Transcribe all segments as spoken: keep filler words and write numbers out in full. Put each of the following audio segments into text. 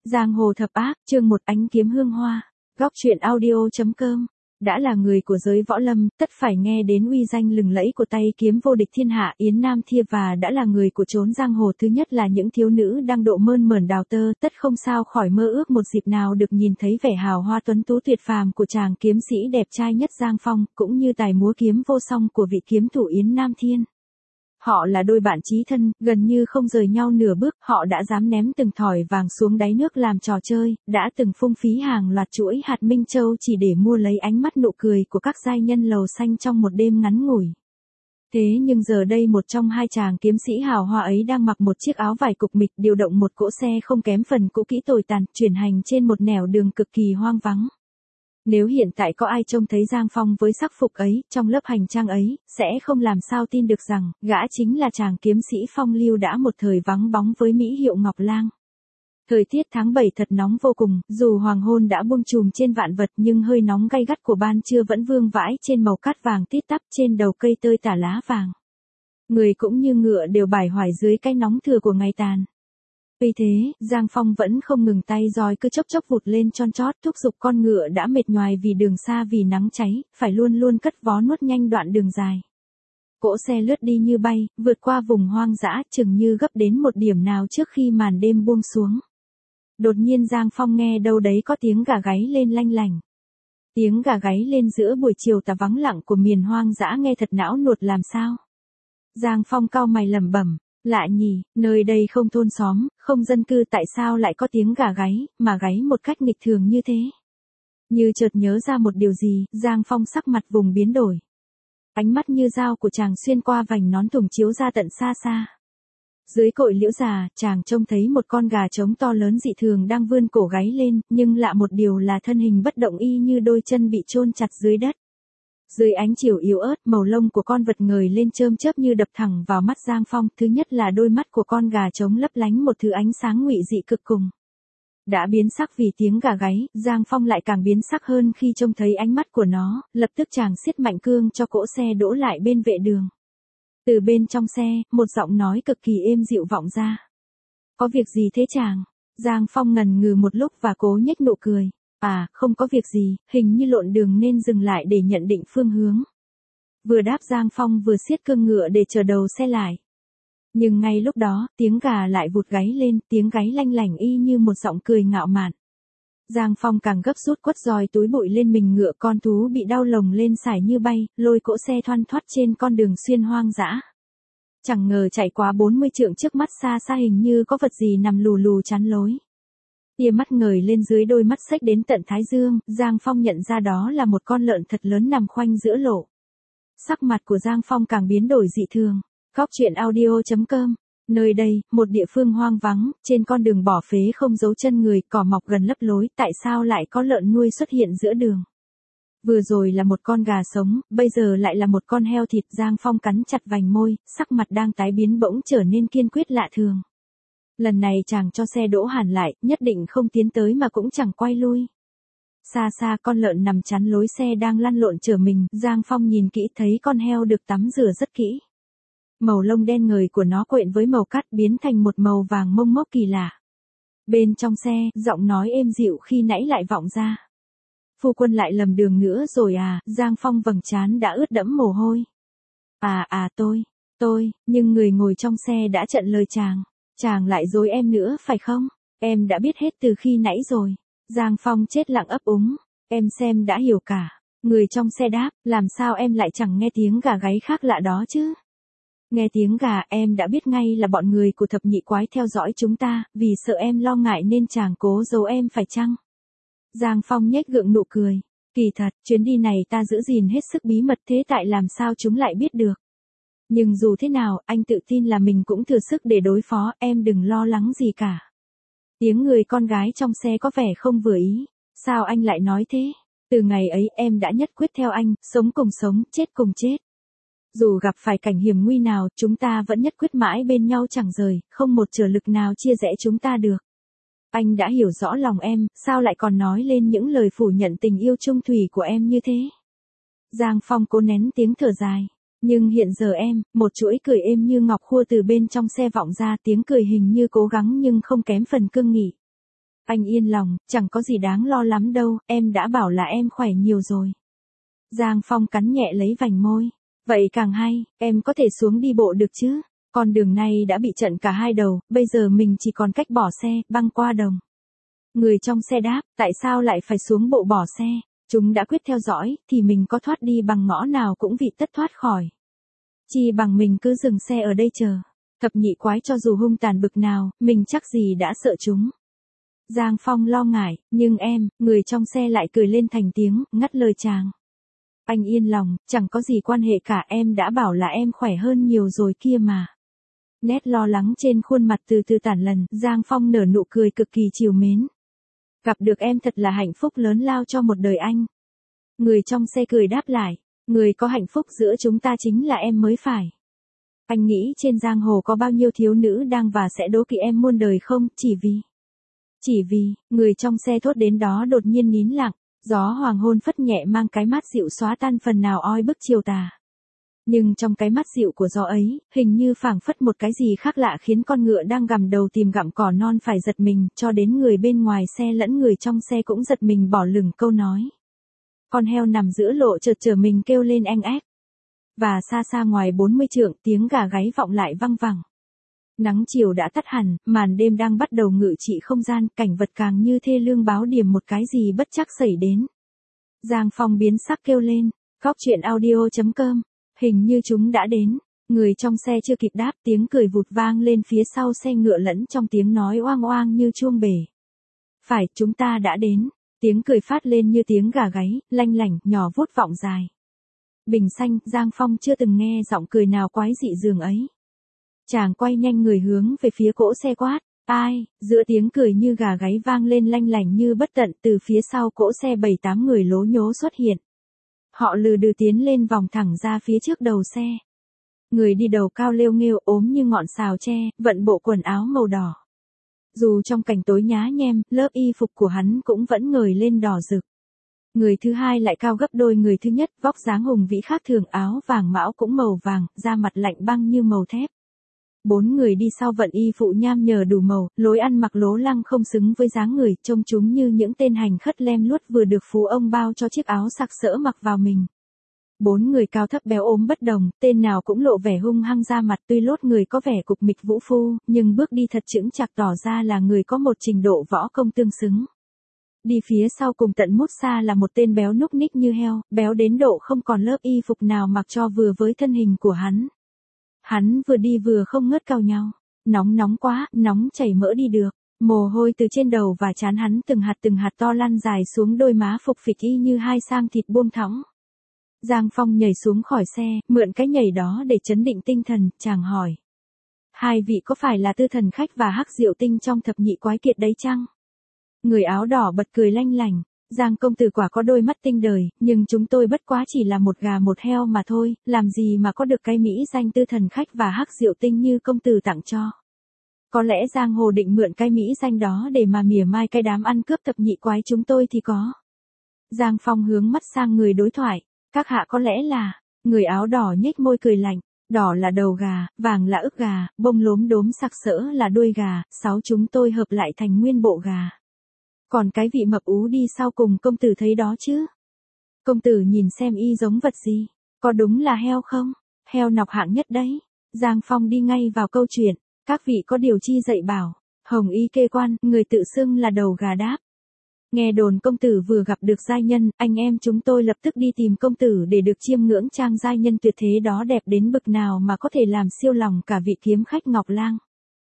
Giang hồ thập ác, chương một ánh kiếm hương hoa. Góc truyện audio chấm com. Đã là người của giới võ lâm, tất phải nghe đến uy danh lừng lẫy của tay kiếm vô địch thiên hạ Yến Nam Thia, và đã là người của chốn giang hồ thứ nhất là những thiếu nữ đang độ mơn mởn đào tơ, tất không sao khỏi mơ ước một dịp nào được nhìn thấy vẻ hào hoa tuấn tú tuyệt phàm của chàng kiếm sĩ đẹp trai nhất Giang Phong, cũng như tài múa kiếm vô song của vị kiếm thủ Yến Nam Thiên. Họ là đôi bạn chí thân, gần như không rời nhau nửa bước, họ đã dám ném từng thỏi vàng xuống đáy nước làm trò chơi, đã từng phung phí hàng loạt chuỗi hạt minh châu chỉ để mua lấy ánh mắt nụ cười của các giai nhân lầu xanh trong một đêm ngắn ngủi. Thế nhưng giờ đây một trong hai chàng kiếm sĩ hào hoa ấy đang mặc một chiếc áo vải cục mịch, điều động một cỗ xe không kém phần cũ kỹ tồi tàn, chuyển hành trên một nẻo đường cực kỳ hoang vắng. Nếu hiện tại có ai trông thấy Giang Phong với sắc phục ấy, trong lớp hành trang ấy, sẽ không làm sao tin được rằng, gã chính là chàng kiếm sĩ phong lưu đã một thời vắng bóng với mỹ hiệu Ngọc Lang. Thời tiết tháng bảy thật nóng vô cùng, dù hoàng hôn đã buông trùm trên vạn vật nhưng hơi nóng gay gắt của ban trưa vẫn vương vãi trên màu cát vàng tít tắp trên đầu cây tơi tả lá vàng. Người cũng như ngựa đều bải hoài dưới cái nóng thừa của ngày tàn. Vì thế, Giang Phong vẫn không ngừng tay roi cứ chốc chốc vụt lên chon chót thúc giục con ngựa đã mệt nhoài vì đường xa vì nắng cháy, phải luôn luôn cất vó nuốt nhanh đoạn đường dài. Cỗ xe lướt đi như bay, vượt qua vùng hoang dã chừng như gấp đến một điểm nào trước khi màn đêm buông xuống. Đột nhiên Giang Phong nghe đâu đấy có tiếng gà gáy lên lanh lành. Tiếng gà gáy lên giữa buổi chiều tà vắng lặng của miền hoang dã nghe thật não nuột làm sao. Giang Phong cau mày lẩm bẩm. Lạ nhỉ, nơi đây không thôn xóm, không dân cư, tại sao lại có tiếng gà gáy, mà gáy một cách nghịch thường như thế? Như chợt nhớ ra một điều gì, Giang Phong sắc mặt vùng biến đổi. Ánh mắt như dao của chàng xuyên qua vành nón thùng chiếu ra tận xa xa. Dưới cội liễu già, chàng trông thấy một con gà trống to lớn dị thường đang vươn cổ gáy lên, nhưng lạ một điều là thân hình bất động y như đôi chân bị chôn chặt dưới đất. Dưới ánh chiều yếu ớt, màu lông của con vật ngời lên chớm chớp như đập thẳng vào mắt Giang Phong, thứ nhất là đôi mắt của con gà trống lấp lánh một thứ ánh sáng ngụy dị cực cùng. Đã biến sắc vì tiếng gà gáy, Giang Phong lại càng biến sắc hơn khi trông thấy ánh mắt của nó, lập tức chàng siết mạnh cương cho cỗ xe đỗ lại bên vệ đường. Từ bên trong xe, một giọng nói cực kỳ êm dịu vọng ra. Có việc gì thế chàng? Giang Phong ngần ngừ một lúc và cố nhếch nụ cười. À, không có việc gì, hình như lộn đường nên dừng lại để nhận định phương hướng. Vừa đáp Giang Phong vừa siết cương ngựa để chờ đầu xe lại. Nhưng ngay lúc đó, tiếng gà lại vụt gáy lên, tiếng gáy lanh lảnh y như một giọng cười ngạo mạn. Giang Phong càng gấp rút quất roi túi bụi lên mình ngựa, con thú bị đau lồng lên sải như bay, lôi cỗ xe thoăn thoắt trên con đường xuyên hoang dã. Chẳng ngờ chạy quá bốn mươi trượng trước mắt xa xa hình như có vật gì nằm lù lù chắn lối. Tia mắt ngời lên dưới đôi mắt xếch đến tận thái dương, Giang Phong nhận ra đó là một con lợn thật lớn nằm khoanh giữa lộ. Sắc mặt của Giang Phong càng biến đổi dị thường. Góc truyện audio chấm com. Nơi đây, một địa phương hoang vắng, trên con đường bỏ phế không dấu chân người, cỏ mọc gần lấp lối, tại sao lại có lợn nuôi xuất hiện giữa đường? Vừa rồi là một con gà sống, bây giờ lại là một con heo thịt. Giang Phong cắn chặt vành môi, sắc mặt đang tái biến bỗng trở nên kiên quyết lạ thường. Lần này chàng cho xe đỗ hẳn lại, nhất định không tiến tới mà cũng chẳng quay lui. Xa xa con lợn nằm chắn lối xe đang lăn lộn chờ mình, Giang Phong nhìn kỹ thấy con heo được tắm rửa rất kỹ. Màu lông đen ngời của nó quện với màu cát biến thành một màu vàng mông mốc kỳ lạ. Bên trong xe, giọng nói êm dịu khi nãy lại vọng ra. Phu quân lại lầm đường nữa rồi à? Giang Phong vầng trán đã ướt đẫm mồ hôi. À à tôi, tôi, nhưng người ngồi trong xe đã chặn lời chàng. Chàng lại dối em nữa phải không? Em đã biết hết từ khi nãy rồi. Giang Phong chết lặng ấp úng. Em xem đã hiểu cả. Người trong xe đáp, làm sao em lại chẳng nghe tiếng gà gáy khác lạ đó chứ? Nghe tiếng gà em đã biết ngay là bọn người của thập nhị quái theo dõi chúng ta, vì sợ em lo ngại nên chàng cố giấu em phải chăng? Giang Phong nhếch gượng nụ cười. Kỳ thật, chuyến đi này ta giữ gìn hết sức bí mật, thế tại làm sao chúng lại biết được? Nhưng dù thế nào, anh tự tin là mình cũng thừa sức để đối phó, em đừng lo lắng gì cả. Tiếng người con gái trong xe có vẻ không vừa ý. Sao anh lại nói thế? Từ ngày ấy em đã nhất quyết theo anh, sống cùng sống, chết cùng chết. Dù gặp phải cảnh hiểm nguy nào, chúng ta vẫn nhất quyết mãi bên nhau chẳng rời, không một trở lực nào chia rẽ chúng ta được. Anh đã hiểu rõ lòng em, sao lại còn nói lên những lời phủ nhận tình yêu chung thủy của em như thế? Giang Phong cố nén tiếng thở dài. Nhưng hiện giờ em, một chuỗi cười êm như ngọc khua từ bên trong xe vọng ra, tiếng cười hình như cố gắng nhưng không kém phần cương nghị. Anh yên lòng, chẳng có gì đáng lo lắm đâu, em đã bảo là em khỏe nhiều rồi. Giang Phong cắn nhẹ lấy vành môi. Vậy càng hay, em có thể xuống đi bộ được chứ? Con đường này đã bị chặn cả hai đầu, bây giờ mình chỉ còn cách bỏ xe, băng qua đồng. Người trong xe đáp, tại sao lại phải xuống bộ bỏ xe? Chúng đã quyết theo dõi, thì mình có thoát đi bằng ngõ nào cũng vị tất thoát khỏi. Chi bằng mình cứ dừng xe ở đây chờ. Thập nhị quái cho dù hung tàn bực nào, mình chắc gì đã sợ chúng. Giang Phong lo ngại, nhưng em, người trong xe lại cười lên thành tiếng, ngắt lời chàng. Anh yên lòng, chẳng có gì quan hệ cả, em đã bảo là em khỏe hơn nhiều rồi kia mà. Nét lo lắng trên khuôn mặt từ từ tản lần, Giang Phong nở nụ cười cực kỳ trìu mến. Gặp được em thật là hạnh phúc lớn lao cho một đời anh. Người trong xe cười đáp lại, người có hạnh phúc giữa chúng ta chính là em mới phải. Anh nghĩ trên giang hồ có bao nhiêu thiếu nữ đang và sẽ đố kỵ em muôn đời không, chỉ vì... Chỉ vì, người trong xe thốt đến đó đột nhiên nín lặng, gió hoàng hôn phất nhẹ mang cái mát dịu xóa tan phần nào oi bức chiều tà. Nhưng trong cái mát dịu của gió ấy, hình như phảng phất một cái gì khác lạ khiến con ngựa đang gặm đầu tìm gặm cỏ non phải giật mình, cho đến người bên ngoài xe lẫn người trong xe cũng giật mình bỏ lửng câu nói. Con heo nằm giữa lộ chợt trở mình kêu lên eng ép. Và xa xa ngoài bốn mươi trượng tiếng gà gáy vọng lại văng vẳng. Nắng chiều đã tắt hẳn, màn đêm đang bắt đầu ngự trị không gian, cảnh vật càng như thê lương báo điểm một cái gì bất chắc xảy đến. Giang Phong biến sắc kêu lên, góc truyện audio chấm com, hình như chúng đã đến. Người trong xe chưa kịp đáp, tiếng cười vụt vang lên phía sau xe ngựa lẫn trong tiếng nói oang oang như chuông bể. Phải, chúng ta đã đến. Tiếng cười phát lên như tiếng gà gáy, lanh lảnh, nhỏ vút vọng dài. Bình xanh, Giang Phong chưa từng nghe giọng cười nào quái dị dường ấy. Chàng quay nhanh người hướng về phía cỗ xe quát, ai, giữa tiếng cười như gà gáy vang lên lanh lảnh như bất tận, từ phía sau cỗ xe bảy tám người lố nhố xuất hiện. Họ lừ đừ tiến lên vòng thẳng ra phía trước đầu xe. Người đi đầu cao lêu nghêu ốm như ngọn sào tre, vận bộ quần áo màu đỏ. Dù trong cảnh tối nhá nhem, lớp y phục của hắn cũng vẫn ngời lên đỏ rực. Người thứ hai lại cao gấp đôi người thứ nhất, vóc dáng hùng vĩ khác thường, áo vàng mão cũng màu vàng, da mặt lạnh băng như màu thép. Bốn người đi sau vận y phụ nham nhờ đủ màu, lối ăn mặc lố lăng không xứng với dáng người, trông chúng như những tên hành khất lem luốt vừa được phú ông bao cho chiếc áo sặc sỡ mặc vào mình. Bốn người cao thấp béo ốm bất đồng, tên nào cũng lộ vẻ hung hăng da mặt, tuy lốt người có vẻ cục mịch vũ phu, nhưng bước đi thật chững chạc tỏ ra là người có một trình độ võ công tương xứng. Đi phía sau cùng tận mút xa là một tên béo núc ních như heo, béo đến độ không còn lớp y phục nào mặc cho vừa với thân hình của hắn. Hắn vừa đi vừa không ngớt cào nhau. Nóng nóng quá, nóng chảy mỡ đi được. Mồ hôi từ trên đầu và trán hắn từng hạt từng hạt to lăn dài xuống đôi má phục phịch y như hai sang thịt buông thõng. Giang Phong nhảy xuống khỏi xe, mượn cái nhảy đó để chấn định tinh thần, chàng hỏi. Hai vị có phải là Tư Thần Khách và Hắc Diệu Tinh trong thập nhị quái kiệt đấy chăng? Người áo đỏ bật cười lanh lảnh. Giang công tử quả có đôi mắt tinh đời, nhưng chúng tôi bất quá chỉ là một gà một heo mà thôi, làm gì mà có được cái mỹ danh Tư Thần Khách và Hắc Diệu Tinh như công tử tặng cho. Có lẽ Giang Hồ định mượn cái mỹ danh đó để mà mỉa mai cái đám ăn cướp thập nhị quái chúng tôi thì có. Giang Phong hướng mắt sang người đối thoại, các hạ có lẽ là, người áo đỏ nhếch môi cười lạnh, đỏ là đầu gà, vàng là ức gà, bông lốm đốm sặc sỡ là đuôi gà, sáu chúng tôi hợp lại thành nguyên bộ gà. Còn cái vị mập ú đi sau cùng công tử thấy đó chứ? Công tử nhìn xem y giống vật gì? Có đúng là heo không? Heo nọc hạng nhất đấy. Giang Phong đi ngay vào câu chuyện. Các vị có điều chi dạy bảo. Hồng y kê quan, người tự xưng là đầu gà đáp. Nghe đồn công tử vừa gặp được giai nhân, anh em chúng tôi lập tức đi tìm công tử để được chiêm ngưỡng trang giai nhân tuyệt thế đó đẹp đến bực nào mà có thể làm siêu lòng cả vị kiếm khách Ngọc Lang.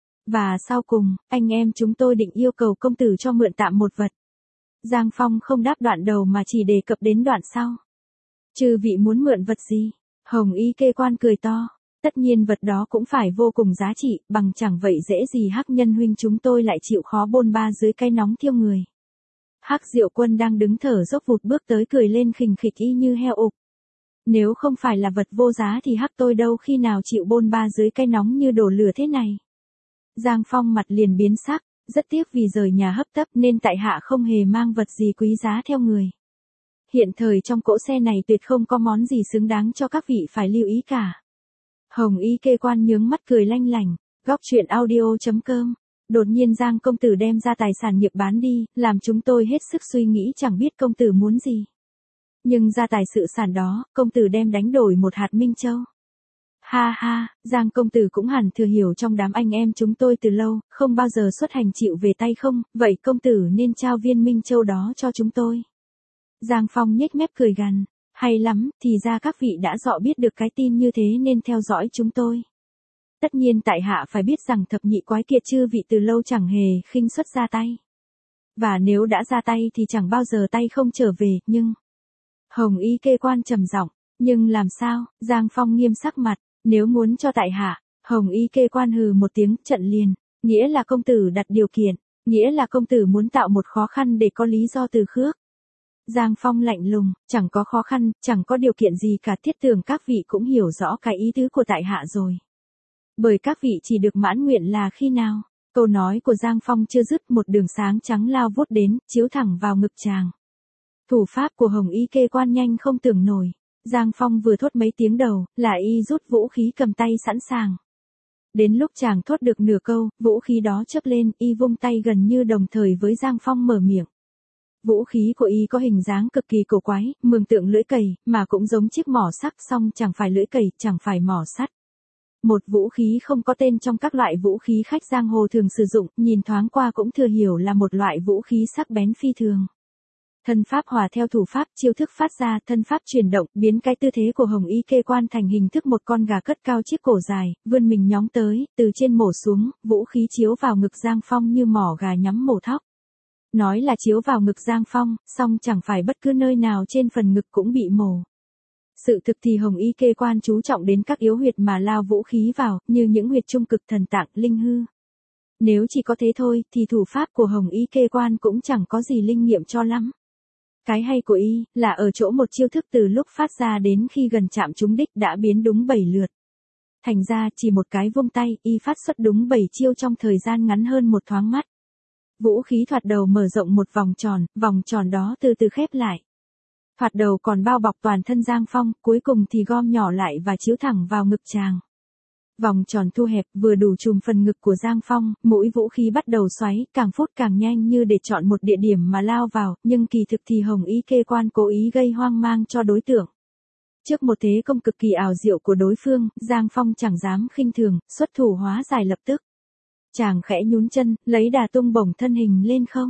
Và sau cùng, anh em chúng tôi định yêu cầu công tử cho mượn tạm một vật. Giang Phong không đáp đoạn đầu mà chỉ đề cập đến đoạn sau. Chư vị muốn mượn vật gì? Hồng y kê quan cười to. Tất nhiên vật đó cũng phải vô cùng giá trị, bằng chẳng vậy dễ gì Hắc nhân huynh chúng tôi lại chịu khó bôn ba dưới cái nóng thiêu người. Hắc Diệu Quân đang đứng thở dốc vụt bước tới cười lên khình khịch y như heo ục. Nếu không phải là vật vô giá thì Hắc tôi đâu khi nào chịu bôn ba dưới cái nóng như đổ lửa thế này. Giang Phong mặt liền biến sắc, rất tiếc vì rời nhà hấp tấp nên tại hạ không hề mang vật gì quý giá theo người. Hiện thời trong cỗ xe này tuyệt không có món gì xứng đáng cho các vị phải lưu ý cả. Hồng y kê quan nhướng mắt cười lanh lảnh, góc truyện audio chấm com Đột nhiên Giang công tử đem ra tài sản nghiệp bán đi, làm chúng tôi hết sức suy nghĩ chẳng biết công tử muốn gì. Nhưng gia tài sự sản đó, công tử đem đánh đổi một hạt Minh Châu. Ha ha, Giang công tử cũng hẳn thừa hiểu trong đám anh em chúng tôi từ lâu, không bao giờ xuất hành chịu về tay không, vậy công tử nên trao viên Minh Châu đó cho chúng tôi. Giang Phong nhếch mép cười gằn, hay lắm, thì ra các vị đã rõ biết được cái tin như thế nên theo dõi chúng tôi. Tất nhiên tại hạ phải biết rằng thập nhị quái kiệt chư vị từ lâu chẳng hề khinh suất ra tay. Và nếu đã ra tay thì chẳng bao giờ tay không trở về, nhưng... Hồng Y kê quan trầm giọng, nhưng làm sao? Giang Phong nghiêm sắc mặt, nếu muốn cho tại hạ, Hồng Y kê quan hừ một tiếng, trận liền, nghĩa là công tử đặt điều kiện, nghĩa là công tử muốn tạo một khó khăn để có lý do từ khước. Giang Phong lạnh lùng, chẳng có khó khăn, chẳng có điều kiện gì cả, thiết tưởng các vị cũng hiểu rõ cái ý tứ của tại hạ rồi. Bởi các vị chỉ được mãn nguyện là khi nào? Câu nói của Giang Phong chưa dứt, một đường sáng trắng lao vút đến, chiếu thẳng vào ngực chàng. Thủ pháp của Hồng Y kê quan nhanh không tưởng nổi. Giang Phong vừa thốt mấy tiếng đầu, là y rút vũ khí cầm tay sẵn sàng. Đến lúc chàng thốt được nửa câu, vũ khí đó chớp lên, y vung tay gần như đồng thời với Giang Phong mở miệng. Vũ khí của y có hình dáng cực kỳ cổ quái, mường tượng lưỡi cày, mà cũng giống chiếc mỏ sắc, song chẳng phải lưỡi cày, chẳng phải mỏ sắt. Một vũ khí không có tên trong các loại vũ khí khách giang hồ thường sử dụng, nhìn thoáng qua cũng thừa hiểu là một loại vũ khí sắc bén phi thường. Thân pháp hòa theo thủ pháp, chiêu thức phát ra, thân pháp chuyển động, biến cái tư thế của Hồng Y kê quan thành hình thức một con gà cất cao chiếc cổ dài, vươn mình nhóng tới, từ trên mổ xuống, vũ khí chiếu vào ngực Giang Phong như mỏ gà nhắm mổ thóc. Nói là chiếu vào ngực Giang Phong, song chẳng phải bất cứ nơi nào trên phần ngực cũng bị mổ. Sự thực thì Hồng Y kê quan chú trọng đến các yếu huyệt mà lao vũ khí vào, như những huyệt trung cực thần tạng, linh hư. Nếu chỉ có thế thôi, thì thủ pháp của Hồng Y kê quan cũng chẳng có gì linh nghiệm cho lắm. Cái hay của y, là ở chỗ một chiêu thức từ lúc phát ra đến khi gần chạm trúng đích đã biến đúng bảy lượt. Thành ra, chỉ một cái vung tay, y phát xuất đúng bảy chiêu trong thời gian ngắn hơn một thoáng mắt. Vũ khí thoạt đầu mở rộng một vòng tròn, vòng tròn đó từ từ khép lại. Thoạt đầu còn bao bọc toàn thân Giang Phong, cuối cùng thì gom nhỏ lại và chiếu thẳng vào ngực chàng. Vòng tròn thu hẹp, vừa đủ trùm phần ngực của Giang Phong, mũi vũ khí bắt đầu xoáy, càng phút càng nhanh như để chọn một địa điểm mà lao vào, nhưng kỳ thực thì Hồng Y kê quan cố ý gây hoang mang cho đối tượng. Trước một thế công cực kỳ ảo diệu của đối phương, Giang Phong chẳng dám khinh thường, xuất thủ hóa giải lập tức. Chàng khẽ nhún chân, lấy đà tung bổng thân hình lên không.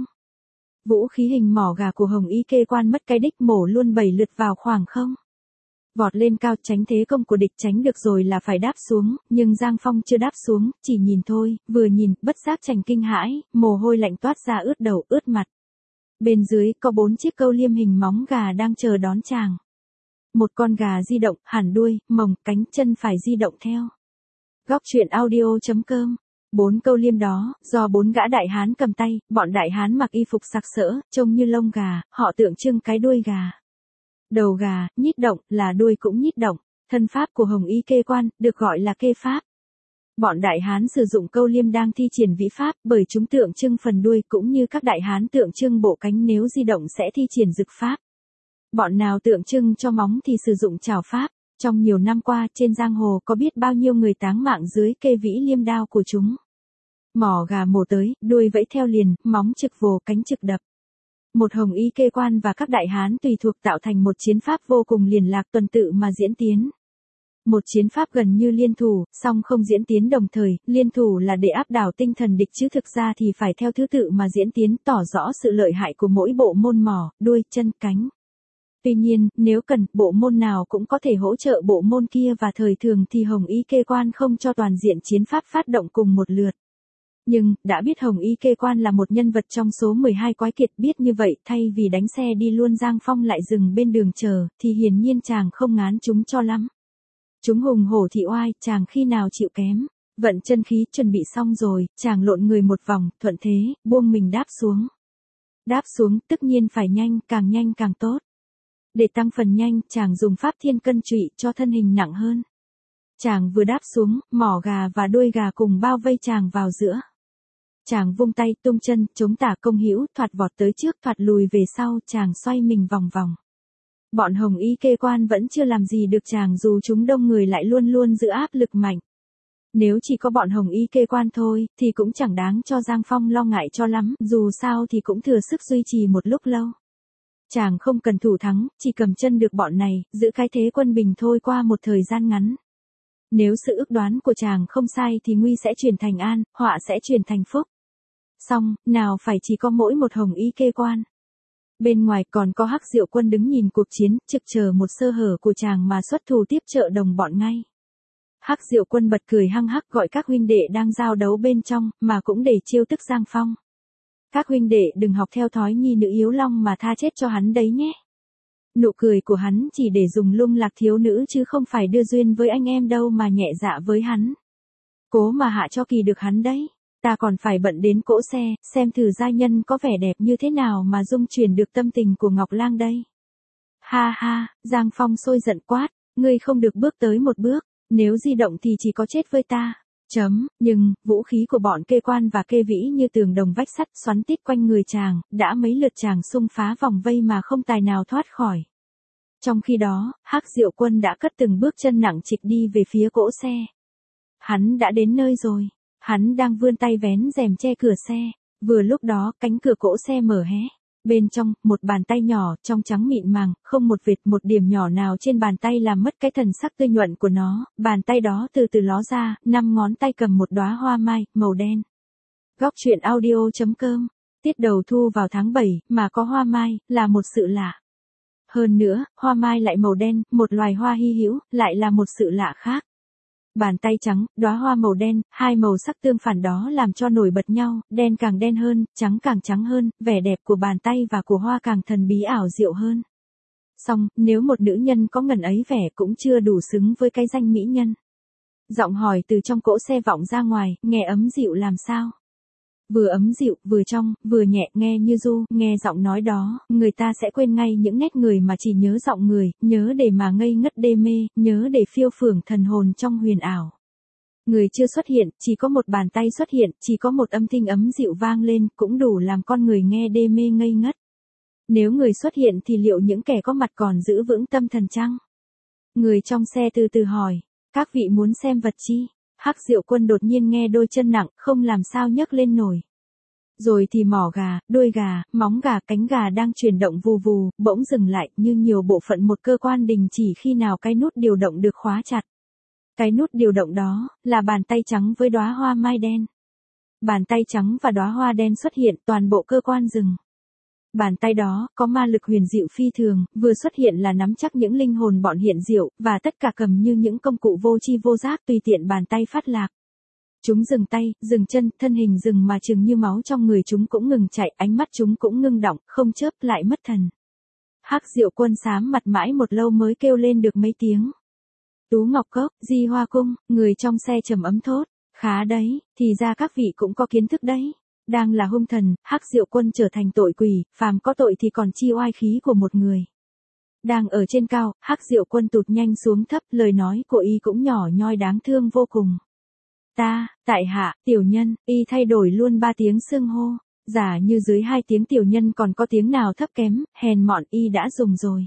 Vũ khí hình mỏ gà của Hồng Y kê quan mất cái đích mổ luôn bảy lượt vào khoảng không. Vọt lên cao tránh thế công của địch, tránh được rồi là phải đáp xuống, nhưng Giang Phong chưa đáp xuống, chỉ nhìn thôi, vừa nhìn, bất giác chàng kinh hãi, mồ hôi lạnh toát ra ướt đầu ướt mặt. Bên dưới có bốn chiếc câu liêm hình móng gà đang chờ đón chàng. Một con gà di động, hẳn đuôi, mồng, cánh, chân phải di động theo. Góc truyện audio chấm com. Bốn câu liêm đó, do bốn gã đại hán cầm tay, bọn đại hán mặc y phục sặc sỡ, trông như lông gà, họ tượng trưng cái đuôi gà. Đầu gà, nhít động, là đuôi cũng nhít động. Thân pháp của Hồng Y kê quan, được gọi là kê pháp. Bọn đại hán sử dụng câu liêm đang thi triển vĩ pháp, bởi chúng tượng trưng phần đuôi cũng như các đại hán tượng trưng bộ cánh nếu di động sẽ thi triển dực pháp. Bọn nào tượng trưng cho móng thì sử dụng trảo pháp. Trong nhiều năm qua, trên giang hồ có biết bao nhiêu người táng mạng dưới kê vĩ liêm đao của chúng. Mỏ gà mổ tới, đuôi vẫy theo liền, móng trực vồ, cánh trực đập. Một Hồng Y kê quan và các đại hán tùy thuộc tạo thành một chiến pháp vô cùng liền lạc tuần tự mà diễn tiến. Một chiến pháp gần như liên thủ, song không diễn tiến đồng thời, liên thủ là để áp đảo tinh thần địch chứ thực ra thì phải theo thứ tự mà diễn tiến, tỏ rõ sự lợi hại của mỗi bộ môn mỏ, đuôi, chân, cánh. Tuy nhiên, nếu cần, bộ môn nào cũng có thể hỗ trợ bộ môn kia và thời thường thì Hồng Y kê quan không cho toàn diện chiến pháp phát động cùng một lượt. Nhưng, đã biết Hồng Y kê quan là một nhân vật trong số mười hai quái kiệt, biết như vậy, thay vì đánh xe đi luôn Giang Phong lại dừng bên đường chờ, thì hiển nhiên chàng không ngán chúng cho lắm. Chúng hùng hổ thị oai, chàng khi nào chịu kém. Vận chân khí chuẩn bị xong rồi, chàng lộn người một vòng, thuận thế, buông mình đáp xuống. Đáp xuống, tất nhiên phải nhanh, càng nhanh càng tốt. Để tăng phần nhanh, chàng dùng pháp thiên cân trụy cho thân hình nặng hơn. Chàng vừa đáp xuống, mỏ gà và đuôi gà cùng bao vây chàng vào giữa. Chàng vung tay, tung chân, chống tả công hữu, thoạt vọt tới trước, thoạt lùi về sau, chàng xoay mình vòng vòng. Bọn Hồng Y kê quan vẫn chưa làm gì được chàng dù chúng đông người lại luôn luôn giữ áp lực mạnh. Nếu chỉ có bọn Hồng Y kê quan thôi, thì cũng chẳng đáng cho Giang Phong lo ngại cho lắm, dù sao thì cũng thừa sức duy trì một lúc lâu. Chàng không cần thủ thắng, chỉ cầm chân được bọn này, giữ cái thế quân bình thôi qua một thời gian ngắn. Nếu sự ước đoán của chàng không sai thì nguy sẽ chuyển thành an, họa sẽ chuyển thành phúc. Xong, nào phải chỉ có mỗi một Hồng Y kê quan. Bên ngoài còn có Hắc Diệu Quân đứng nhìn cuộc chiến, trực chờ một sơ hở của chàng mà xuất thủ tiếp trợ đồng bọn ngay. Hắc Diệu Quân bật cười hăng hắc gọi các huynh đệ đang giao đấu bên trong, mà cũng để chiêu tức Giang Phong. Các huynh đệ đừng học theo thói nhi nữ yếu long mà tha chết cho hắn đấy nhé. Nụ cười của hắn chỉ để dùng lung lạc thiếu nữ chứ không phải đưa duyên với anh em đâu mà nhẹ dạ với hắn. Cố mà hạ cho kỳ được hắn đấy. Ta còn phải bận đến cỗ xe, xem thử giai nhân có vẻ đẹp như thế nào mà dung chuyển được tâm tình của Ngọc Lang đây. Ha ha, Giang Phong sôi giận quát, ngươi không được bước tới một bước, nếu di động thì chỉ có chết với ta. Chấm, nhưng, vũ khí của bọn kê quan và kê vĩ như tường đồng vách sắt xoắn tít quanh người chàng, đã mấy lượt chàng xung phá vòng vây mà không tài nào thoát khỏi. Trong khi đó, Hắc Diệu Quân đã cất từng bước chân nặng trịch đi về phía cỗ xe. Hắn đã đến nơi rồi. Hắn đang vươn tay vén rèm che cửa xe, vừa lúc đó cánh cửa cỗ xe mở hé. Bên trong, một bàn tay nhỏ, trong trắng mịn màng, không một vệt một điểm nhỏ nào trên bàn tay làm mất cái thần sắc tươi nhuận của nó, bàn tay đó từ từ ló ra, năm ngón tay cầm một đóa hoa mai, màu đen. Góc truyện audio chấm com, tiết đầu thu vào tháng bảy, mà có hoa mai, là một sự lạ. Hơn nữa, hoa mai lại màu đen, một loài hoa hy hữu, lại là một sự lạ khác. Bàn tay trắng, đóa hoa màu đen, hai màu sắc tương phản đó làm cho nổi bật nhau, đen càng đen hơn, trắng càng trắng hơn, vẻ đẹp của bàn tay và của hoa càng thần bí ảo diệu hơn. Song, nếu một nữ nhân có ngần ấy vẻ cũng chưa đủ xứng với cái danh mỹ nhân. Giọng hỏi từ trong cỗ xe vọng ra ngoài, nghe ấm dịu làm sao? Vừa ấm dịu, vừa trong, vừa nhẹ, nghe như du, nghe giọng nói đó, người ta sẽ quên ngay những nét người mà chỉ nhớ giọng người, nhớ để mà ngây ngất đê mê, nhớ để phiêu phưởng thần hồn trong huyền ảo. Người chưa xuất hiện, chỉ có một bàn tay xuất hiện, chỉ có một âm thanh ấm dịu vang lên, cũng đủ làm con người nghe đê mê ngây ngất. Nếu người xuất hiện thì liệu những kẻ có mặt còn giữ vững tâm thần chăng? Người trong xe từ từ hỏi, các vị muốn xem vật chi? Hắc Diệu Quân đột nhiên nghe đôi chân nặng, không làm sao nhấc lên nổi. Rồi thì mỏ gà, đuôi gà, móng gà, cánh gà đang chuyển động vù vù, bỗng dừng lại như nhiều bộ phận một cơ quan đình chỉ khi nào cái nút điều động được khóa chặt. Cái nút điều động đó, là bàn tay trắng với đóa hoa mai đen. Bàn tay trắng và đóa hoa đen xuất hiện, toàn bộ cơ quan dừng. Bàn tay đó, có ma lực huyền diệu phi thường, vừa xuất hiện là nắm chắc những linh hồn bọn hiện diệu, và tất cả cầm như những công cụ vô tri vô giác tùy tiện bàn tay phát lạc. Chúng dừng tay, dừng chân, thân hình dừng mà chừng như máu trong người chúng cũng ngừng chạy, ánh mắt chúng cũng ngưng đọng, không chớp lại mất thần. Hắc Diệu Quân xám mặt mãi một lâu mới kêu lên được mấy tiếng. Tú Ngọc Cốc, Di Hoa Cung, người trong xe trầm ấm thốt, khá đấy, thì ra các vị cũng có kiến thức đấy. Đang là hung thần, Hắc Diệu Quân trở thành tội quỷ, phàm có tội thì còn chi oai khí của một người. Đang ở trên cao, Hắc Diệu Quân tụt nhanh xuống thấp, lời nói của y cũng nhỏ nhoi đáng thương vô cùng. Ta, tại hạ, tiểu nhân, y thay đổi luôn ba tiếng xưng hô, giả như dưới hai tiếng tiểu nhân còn có tiếng nào thấp kém, hèn mọn y đã dùng rồi.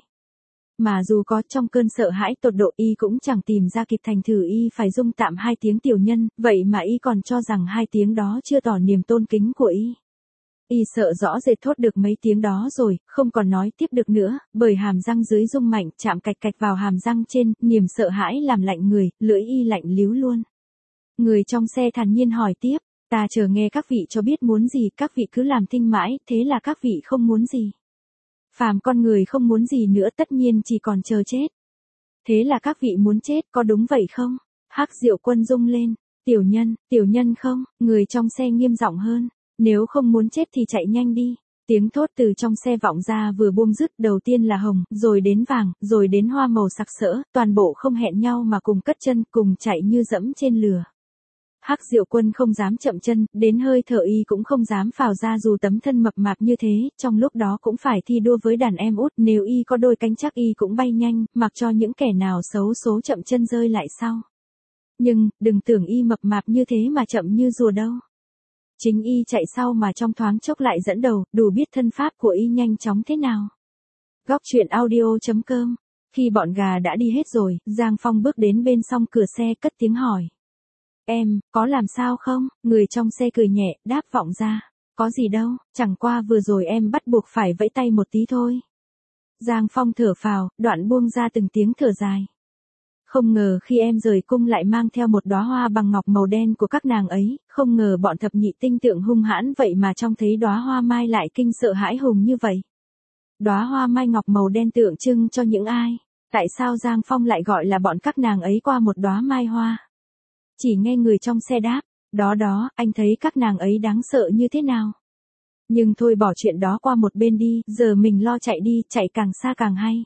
Mà dù có trong cơn sợ hãi tột độ y cũng chẳng tìm ra kịp thành thử y phải dung tạm hai tiếng tiểu nhân, vậy mà y còn cho rằng hai tiếng đó chưa tỏ niềm tôn kính của y. Y sợ rõ rệt thốt được mấy tiếng đó rồi, không còn nói tiếp được nữa, bởi hàm răng dưới rung mạnh chạm cạch cạch vào hàm răng trên, niềm sợ hãi làm lạnh người, lưỡi y lạnh líu luôn. Người trong xe thản nhiên hỏi tiếp, ta chờ nghe các vị cho biết muốn gì, các vị cứ làm thinh mãi, thế là các vị không muốn gì. Phàm con người không muốn gì nữa tất nhiên chỉ còn chờ chết. Thế là các vị muốn chết, có đúng vậy không? Hắc Diệu Quân rung lên, tiểu nhân, tiểu nhân không, người trong xe nghiêm giọng hơn, nếu không muốn chết thì chạy nhanh đi. Tiếng thốt từ trong xe vọng ra vừa buông dứt, đầu tiên là hồng, rồi đến vàng, rồi đến hoa màu sặc sỡ, toàn bộ không hẹn nhau mà cùng cất chân, cùng chạy như dẫm trên lửa. Hắc Diệu Quân không dám chậm chân, đến hơi thở y cũng không dám phào ra dù tấm thân mập mạp như thế, trong lúc đó cũng phải thi đua với đàn em út, nếu y có đôi cánh chắc y cũng bay nhanh, mặc cho những kẻ nào xấu số chậm chân rơi lại sau. Nhưng, đừng tưởng y mập mạp như thế mà chậm như rùa đâu. Chính y chạy sau mà trong thoáng chốc lại dẫn đầu, đủ biết thân pháp của y nhanh chóng thế nào. Góc truyện audio chấm com. Khi bọn gà đã đi hết rồi, Giang Phong bước đến bên song cửa xe cất tiếng hỏi. Em, có làm sao không? Người trong xe cười nhẹ, đáp vọng ra. Có gì đâu, chẳng qua vừa rồi em bắt buộc phải vẫy tay một tí thôi. Giang Phong thở phào, đoạn buông ra từng tiếng thở dài. Không ngờ khi em rời cung lại mang theo một đóa hoa bằng ngọc màu đen của các nàng ấy, không ngờ bọn thập nhị tinh tượng hung hãn vậy mà trông thấy đóa hoa mai lại kinh sợ hãi hùng như vậy. Đóa hoa mai ngọc màu đen tượng trưng cho những ai? Tại sao Giang Phong lại gọi là bọn các nàng ấy qua một đóa mai hoa? Chỉ nghe người trong xe đáp, đó đó, anh thấy các nàng ấy đáng sợ như thế nào? Nhưng thôi bỏ chuyện đó qua một bên đi, giờ mình lo chạy đi, chạy càng xa càng hay.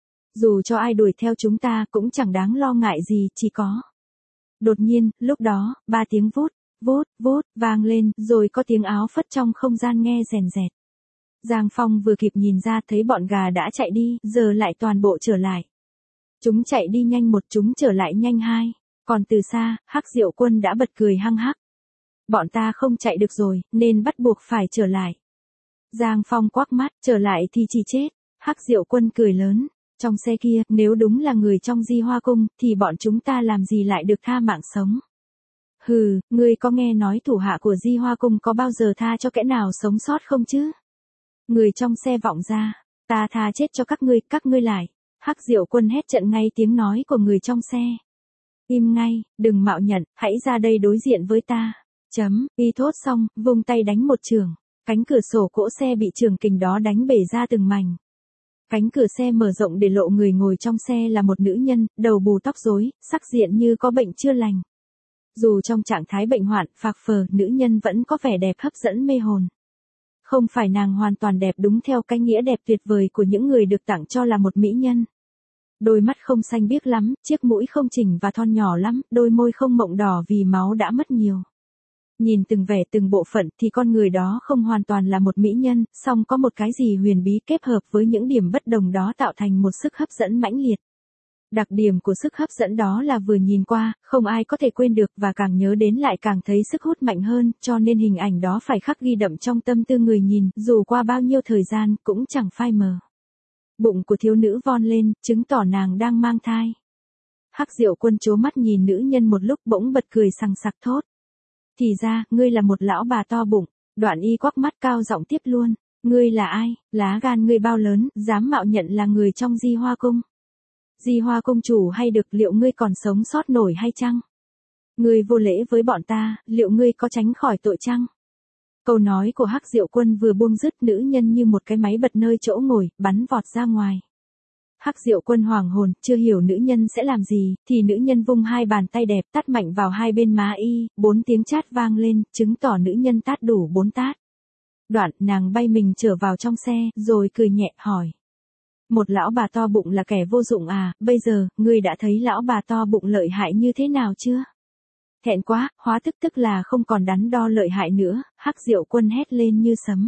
Dù cho ai đuổi theo chúng ta cũng chẳng đáng lo ngại gì, chỉ có. Đột nhiên, lúc đó, ba tiếng vút, vút, vút, vang lên, rồi có tiếng áo phất trong không gian nghe rèn rẹt. Giang Phong vừa kịp nhìn ra thấy bọn gà đã chạy đi, giờ lại toàn bộ trở lại. Chúng chạy đi nhanh một, chúng trở lại nhanh hai. Còn từ xa, Hắc Diệu Quân đã bật cười hăng hắc. Bọn ta không chạy được rồi, nên bắt buộc phải trở lại. Giang Phong quắc mắt, trở lại thì chỉ chết. Hắc Diệu Quân cười lớn. Trong xe kia, nếu đúng là người trong Di Hoa Cung, thì bọn chúng ta làm gì lại được tha mạng sống. Hừ, ngươi có nghe nói thủ hạ của Di Hoa Cung có bao giờ tha cho kẻ nào sống sót không chứ? Người trong xe vọng ra, ta tha chết cho các ngươi, các ngươi lại. Hắc Diệu Quân hét trận ngay tiếng nói của người trong xe. Im ngay, đừng mạo nhận, hãy ra đây đối diện với ta. Chấm, y thốt xong, vung tay đánh một trường. Cánh cửa sổ cỗ xe bị trường kình đó đánh bể ra từng mảnh. Cánh cửa xe mở rộng để lộ người ngồi trong xe là một nữ nhân, đầu bù tóc rối, sắc diện như có bệnh chưa lành. Dù trong trạng thái bệnh hoạn, phạc phờ, nữ nhân vẫn có vẻ đẹp hấp dẫn mê hồn. Không phải nàng hoàn toàn đẹp đúng theo cái nghĩa đẹp tuyệt vời của những người được tặng cho là một mỹ nhân. Đôi mắt không xanh biếc lắm, chiếc mũi không chỉnh và thon nhỏ lắm, đôi môi không mọng đỏ vì máu đã mất nhiều. Nhìn từng vẻ từng bộ phận thì con người đó không hoàn toàn là một mỹ nhân, song có một cái gì huyền bí kết hợp với những điểm bất đồng đó tạo thành một sức hấp dẫn mãnh liệt. Đặc điểm của sức hấp dẫn đó là vừa nhìn qua, không ai có thể quên được và càng nhớ đến lại càng thấy sức hút mạnh hơn, cho nên hình ảnh đó phải khắc ghi đậm trong tâm tư người nhìn, dù qua bao nhiêu thời gian cũng chẳng phai mờ. Bụng của thiếu nữ von lên, chứng tỏ nàng đang mang thai. Hắc Diệu Quân trố mắt nhìn nữ nhân một lúc bỗng bật cười sằng sặc thốt. Thì ra, ngươi là một lão bà to bụng. Đoạn y quắc mắt cao giọng tiếp luôn. Ngươi là ai, lá gan ngươi bao lớn, dám mạo nhận là người trong Di Hoa Cung. Di Hoa Cung chủ hay được, liệu ngươi còn sống sót nổi hay chăng? Ngươi vô lễ với bọn ta, liệu ngươi có tránh khỏi tội chăng? Câu nói của Hắc Diệu Quân vừa buông dứt, nữ nhân như một cái máy bật nơi chỗ ngồi, bắn vọt ra ngoài. Hắc Diệu Quân hoàng hồn, chưa hiểu nữ nhân sẽ làm gì, thì nữ nhân vung hai bàn tay đẹp tát mạnh vào hai bên má y, bốn tiếng chát vang lên, chứng tỏ nữ nhân tát đủ bốn tát. Đoạn, nàng bay mình trở vào trong xe, rồi cười nhẹ, hỏi. Một lão bà to bụng là kẻ vô dụng à, bây giờ, ngươi đã thấy lão bà to bụng lợi hại như thế nào chưa? Thẹn quá, hóa thức tức là không còn đắn đo lợi hại nữa, Hắc Diệu Quân hét lên như sấm.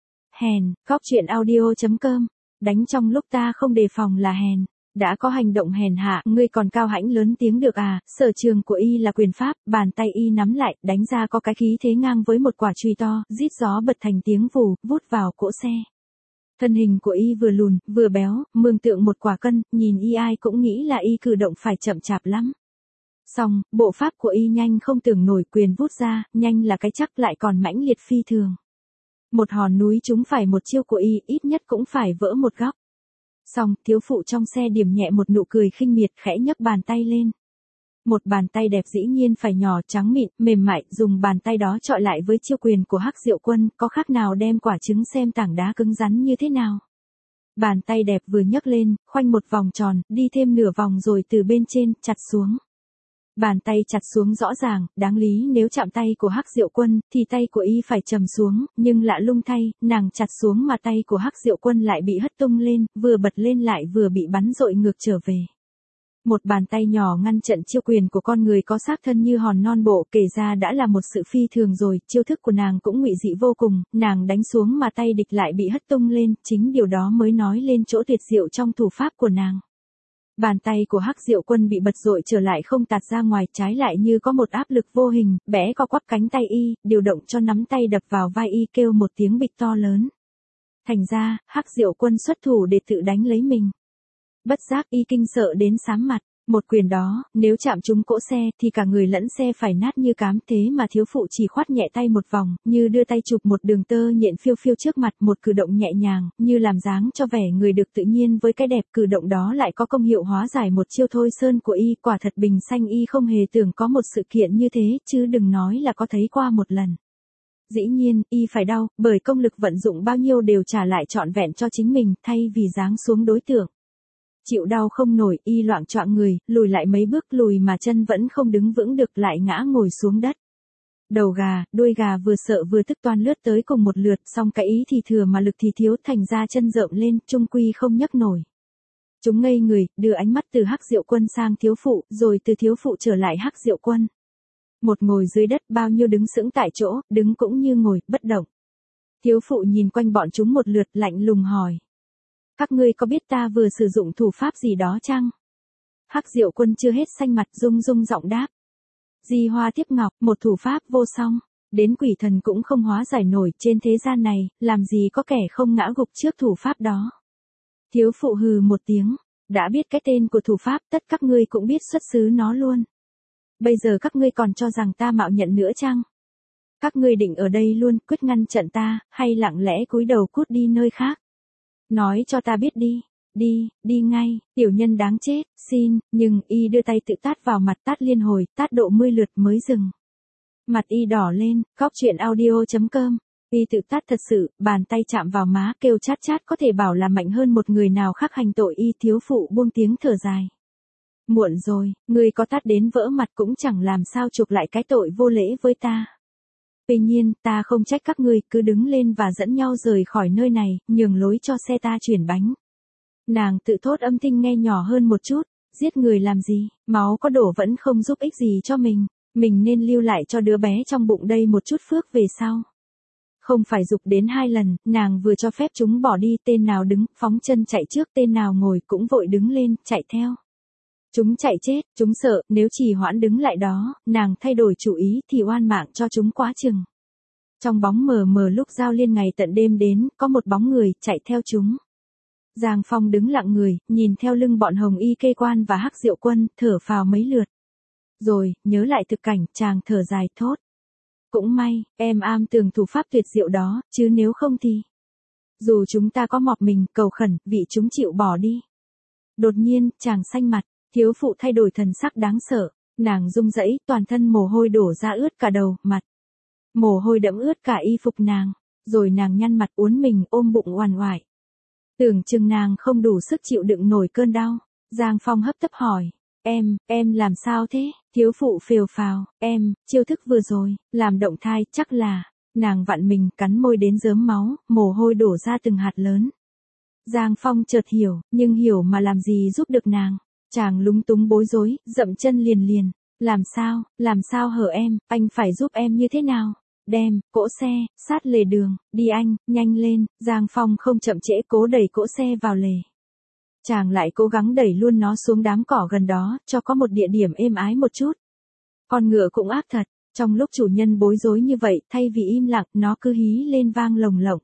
Hèn, góc truyện audio chấm com. Đánh trong lúc ta không đề phòng là hèn. Đã có hành động hèn hạ, ngươi còn cao hãnh lớn tiếng được à? Sở trường của y là quyền pháp, bàn tay y nắm lại, đánh ra có cái khí thế ngang với một quả chùy to, rít gió bật thành tiếng vù, vút vào cỗ xe. Thân hình của y vừa lùn, vừa béo, mường tượng một quả cân, nhìn y ai cũng nghĩ là y cử động phải chậm chạp lắm. Song, bộ pháp của y nhanh không tưởng nổi, quyền vút ra, nhanh là cái chắc lại còn mãnh liệt phi thường. Một hòn núi chúng phải một chiêu của y, ít nhất cũng phải vỡ một góc. Xong, thiếu phụ trong xe điểm nhẹ một nụ cười khinh miệt, khẽ nhấc bàn tay lên. Một bàn tay đẹp dĩ nhiên phải nhỏ, trắng mịn, mềm mại, dùng bàn tay đó chọi lại với chiêu quyền của Hắc Diệu Quân, có khác nào đem quả trứng xem tảng đá cứng rắn như thế nào. Bàn tay đẹp vừa nhấc lên, khoanh một vòng tròn, đi thêm nửa vòng rồi từ bên trên, chặt xuống. Bàn tay chặt xuống rõ ràng, đáng lý nếu chạm tay của Hắc Diệu Quân, thì tay của y phải trầm xuống, nhưng lạ lung thay, nàng chặt xuống mà tay của Hắc Diệu Quân lại bị hất tung lên, vừa bật lên lại vừa bị bắn dội ngược trở về. Một bàn tay nhỏ ngăn trận chiêu quyền của con người có xác thân như hòn non bộ, kể ra đã là một sự phi thường rồi, chiêu thức của nàng cũng ngụy dị vô cùng, nàng đánh xuống mà tay địch lại bị hất tung lên, chính điều đó mới nói lên chỗ tuyệt diệu trong thủ pháp của nàng. Bàn tay của Hắc Diệu Quân bị bật dội trở lại không tạt ra ngoài, trái lại như có một áp lực vô hình, bẽ co quắp cánh tay y, điều động cho nắm tay đập vào vai y, kêu một tiếng bịch to lớn. Thành ra, Hắc Diệu Quân xuất thủ để tự đánh lấy mình. Bất giác y kinh sợ đến sám mặt, Một quyền đó, nếu chạm trúng cỗ xe thì cả người lẫn xe phải nát như cám, thế mà thiếu phụ chỉ khoát nhẹ tay một vòng, như đưa tay chụp một đường tơ nhện phiêu phiêu trước mặt, một cử động nhẹ nhàng, như làm dáng cho vẻ người được tự nhiên với cái đẹp. Cử động đó lại có công hiệu hóa giải một chiêu thôi sơn của y, quả thật bình xanh y không hề tưởng có một sự kiện như thế, chứ đừng nói là có thấy qua một lần. Dĩ nhiên, y phải đau, bởi công lực vận dụng bao nhiêu đều trả lại trọn vẹn cho chính mình, thay vì giáng xuống đối tượng. Chịu đau không nổi, y loạng choạng người, lùi lại mấy bước, lùi mà chân vẫn không đứng vững được, lại ngã ngồi xuống đất. Đầu gà, đuôi gà vừa sợ vừa tức toan lướt tới cùng một lượt, xong cái ý thì thừa mà lực thì thiếu, thành ra chân rợm lên, trung quy không nhấc nổi. Chúng ngây người, đưa ánh mắt từ Hắc Diệu Quân sang thiếu phụ, rồi từ thiếu phụ trở lại Hắc Diệu Quân. Một ngồi dưới đất, bao nhiêu đứng sững tại chỗ, đứng cũng như ngồi, bất động. Thiếu phụ nhìn quanh bọn chúng một lượt, lạnh lùng hỏi. Các ngươi có biết ta vừa sử dụng thủ pháp gì đó chăng? Hắc Diệu Quân chưa hết xanh mặt, rung rung giọng đáp. Di Hoa Tiếp Ngọc, một thủ pháp vô song, đến quỷ thần cũng không hóa giải nổi, trên thế gian này, làm gì có kẻ không ngã gục trước thủ pháp đó. Thiếu phụ hừ một tiếng, đã biết cái tên của thủ pháp, tất các ngươi cũng biết xuất xứ nó luôn. Bây giờ các ngươi còn cho rằng ta mạo nhận nữa chăng? Các ngươi định ở đây luôn, quyết ngăn trận ta, hay lặng lẽ cúi đầu cút đi nơi khác? Nói cho ta biết đi, đi, đi ngay, tiểu nhân đáng chết, xin, nhưng y đưa tay tự tát vào mặt, tát liên hồi, tát độ mươi lượt mới dừng. Mặt y đỏ lên, góc chuyện audio chấm com. Y tự tát thật sự, bàn tay chạm vào má, kêu chát chát, có thể bảo là mạnh hơn một người nào khác hành tội y. Thiếu phụ buông tiếng thở dài. Muộn rồi, ngươi có tát đến vỡ mặt cũng chẳng làm sao chuộc lại cái tội vô lễ với ta. Tuy nhiên, ta không trách các ngươi, cứ đứng lên và dẫn nhau rời khỏi nơi này, nhường lối cho xe ta chuyển bánh. Nàng tự thốt âm thanh nghe nhỏ hơn một chút, giết người làm gì, máu có đổ vẫn không giúp ích gì cho mình, mình nên lưu lại cho đứa bé trong bụng đây một chút phước về sau. Không phải dục đến hai lần, nàng vừa cho phép chúng bỏ đi, tên nào đứng, phóng chân chạy trước, tên nào ngồi cũng vội đứng lên, chạy theo. Chúng chạy chết, chúng sợ, nếu trì hoãn đứng lại đó, nàng thay đổi chủ ý thì oan mạng cho chúng quá chừng. Trong bóng mờ mờ lúc giao liên ngày tận đêm đến, có một bóng người, chạy theo chúng. Giang Phong đứng lặng người, nhìn theo lưng bọn Hồng Y Kê Quan và Hắc Diệu Quân, thở phào mấy lượt. Rồi, nhớ lại thực cảnh, chàng thở dài thốt. Cũng may, em am tường thủ pháp tuyệt diệu đó, chứ nếu không thì... Dù chúng ta có mọp mình, cầu khẩn, vì chúng chịu bỏ đi. Đột nhiên, chàng xanh mặt. Thiếu phụ thay đổi thần sắc đáng sợ, nàng rung rẩy, toàn thân mồ hôi đổ ra ướt cả đầu, mặt. Mồ hôi đẫm ướt cả y phục nàng, rồi nàng nhăn mặt uốn mình ôm bụng oằn oải. Tưởng chừng nàng không đủ sức chịu đựng nổi cơn đau, Giang Phong hấp tấp hỏi, em, em làm sao thế? Thiếu phụ phều phào, em, chiêu thức vừa rồi, làm động thai, chắc là, nàng vặn mình, cắn môi đến rớm máu, mồ hôi đổ ra từng hạt lớn. Giang Phong chợt hiểu, nhưng hiểu mà làm gì giúp được nàng. Chàng lúng túng bối rối, dậm chân liền liền. Làm sao, làm sao hở em, anh phải giúp em như thế nào? Đem, cỗ xe, sát lề đường, đi anh, nhanh lên. Giang Phong không chậm trễ cố đẩy cỗ xe vào lề. Chàng lại cố gắng đẩy luôn nó xuống đám cỏ gần đó, cho có một địa điểm êm ái một chút. Con ngựa cũng ác thật, trong lúc chủ nhân bối rối như vậy, thay vì im lặng, nó cứ hí lên vang lồng lộng.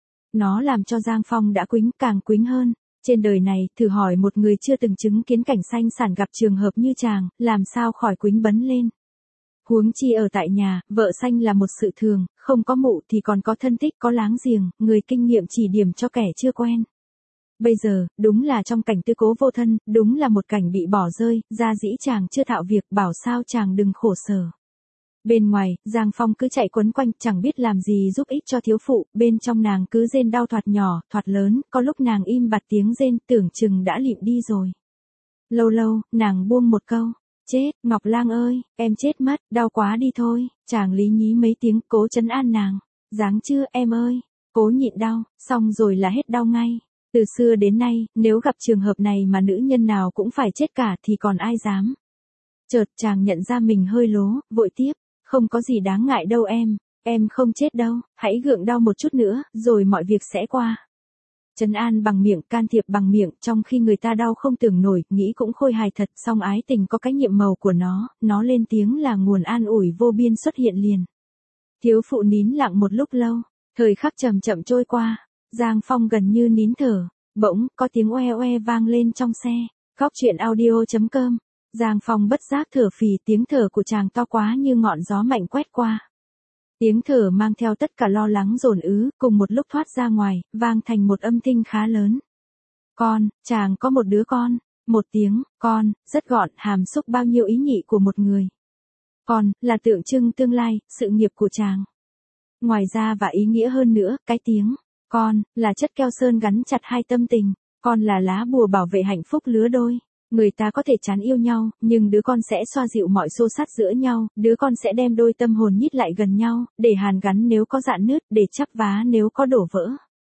Nó làm cho Giang Phong đã quĩnh, càng quĩnh hơn. Trên đời này, thử hỏi một người chưa từng chứng kiến cảnh sanh sản gặp trường hợp như chàng, làm sao khỏi quĩnh bấn lên. Huống chi ở tại nhà, vợ sanh là một sự thường, không có mụ thì còn có thân tích, có láng giềng, người kinh nghiệm chỉ điểm cho kẻ chưa quen. Bây giờ, đúng là trong cảnh tư cố vô thân, đúng là một cảnh bị bỏ rơi, ra dĩ chàng chưa thạo việc, bảo sao chàng đừng khổ sở. Bên ngoài, Giang Phong cứ chạy quấn quanh, chẳng biết làm gì giúp ích cho thiếu phụ, bên trong nàng cứ rên đau thoạt nhỏ, thoạt lớn, có lúc nàng im bặt tiếng rên, tưởng chừng đã lịm đi rồi. Lâu lâu, nàng buông một câu, chết, Ngọc Lang ơi, em chết mất, đau quá đi thôi, chàng lý nhí mấy tiếng, cố trấn an nàng, dáng chưa, em ơi, cố nhịn đau, xong rồi là hết đau ngay. Từ xưa đến nay, nếu gặp trường hợp này mà nữ nhân nào cũng phải chết cả thì còn ai dám. Chợt chàng nhận ra mình hơi lố, vội tiếp. Không có gì đáng ngại đâu em, em không chết đâu, hãy gượng đau một chút nữa, rồi mọi việc sẽ qua. Trấn an bằng miệng, can thiệp bằng miệng, trong khi người ta đau không tưởng nổi, nghĩ cũng khôi hài thật, song ái tình có cái nhiệm màu của nó, nó lên tiếng là nguồn an ủi vô biên xuất hiện liền. Thiếu phụ nín lặng một lúc lâu, thời khắc chậm chậm trôi qua, Giang Phong gần như nín thở, bỗng, có tiếng oe oe vang lên trong xe, góc chuyện audio chấm com. Giang Phong bất giác thở phì, tiếng thở của chàng to quá như ngọn gió mạnh quét qua. Tiếng thở mang theo tất cả lo lắng dồn ứ, cùng một lúc thoát ra ngoài, vang thành một âm thanh khá lớn. Con, chàng có một đứa con. Một tiếng, con, rất gọn, hàm xúc bao nhiêu ý nhị của một người. Con, là tượng trưng tương lai, sự nghiệp của chàng. Ngoài ra và ý nghĩa hơn nữa, cái tiếng, con, là chất keo sơn gắn chặt hai tâm tình. Con là lá bùa bảo vệ hạnh phúc lứa đôi. Người ta có thể chán yêu nhau, nhưng đứa con sẽ xoa dịu mọi xô xát giữa nhau, đứa con sẽ đem đôi tâm hồn nhít lại gần nhau, để hàn gắn nếu có rạn nứt, để chắp vá nếu có đổ vỡ.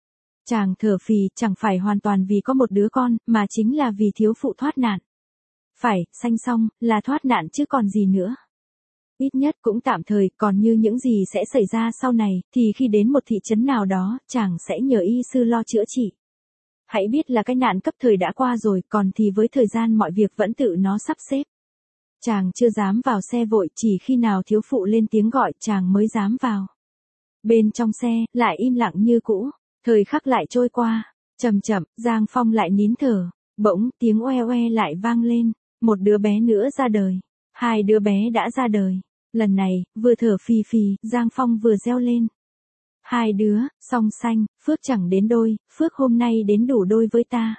Chàng thở phì, chẳng phải hoàn toàn vì có một đứa con, mà chính là vì thiếu phụ thoát nạn. Phải, sanh xong, là thoát nạn chứ còn gì nữa. Ít nhất cũng tạm thời, còn như những gì sẽ xảy ra sau này, thì khi đến một thị trấn nào đó, chàng sẽ nhờ y sư lo chữa trị. Hãy biết là cái nạn cấp thời đã qua rồi, còn thì với thời gian mọi việc vẫn tự nó sắp xếp. Chàng chưa dám vào xe vội, chỉ khi nào thiếu phụ lên tiếng gọi chàng mới dám vào. Bên trong xe, lại im lặng như cũ. Thời khắc lại trôi qua, chậm chậm, Giang Phong lại nín thở, bỗng tiếng oe oe lại vang lên, một đứa bé nữa ra đời, hai đứa bé đã ra đời, lần này, vừa thở phì phì, Giang Phong vừa reo lên. Hai đứa, song sanh, phước chẳng đến đôi, phước hôm nay đến đủ đôi với ta.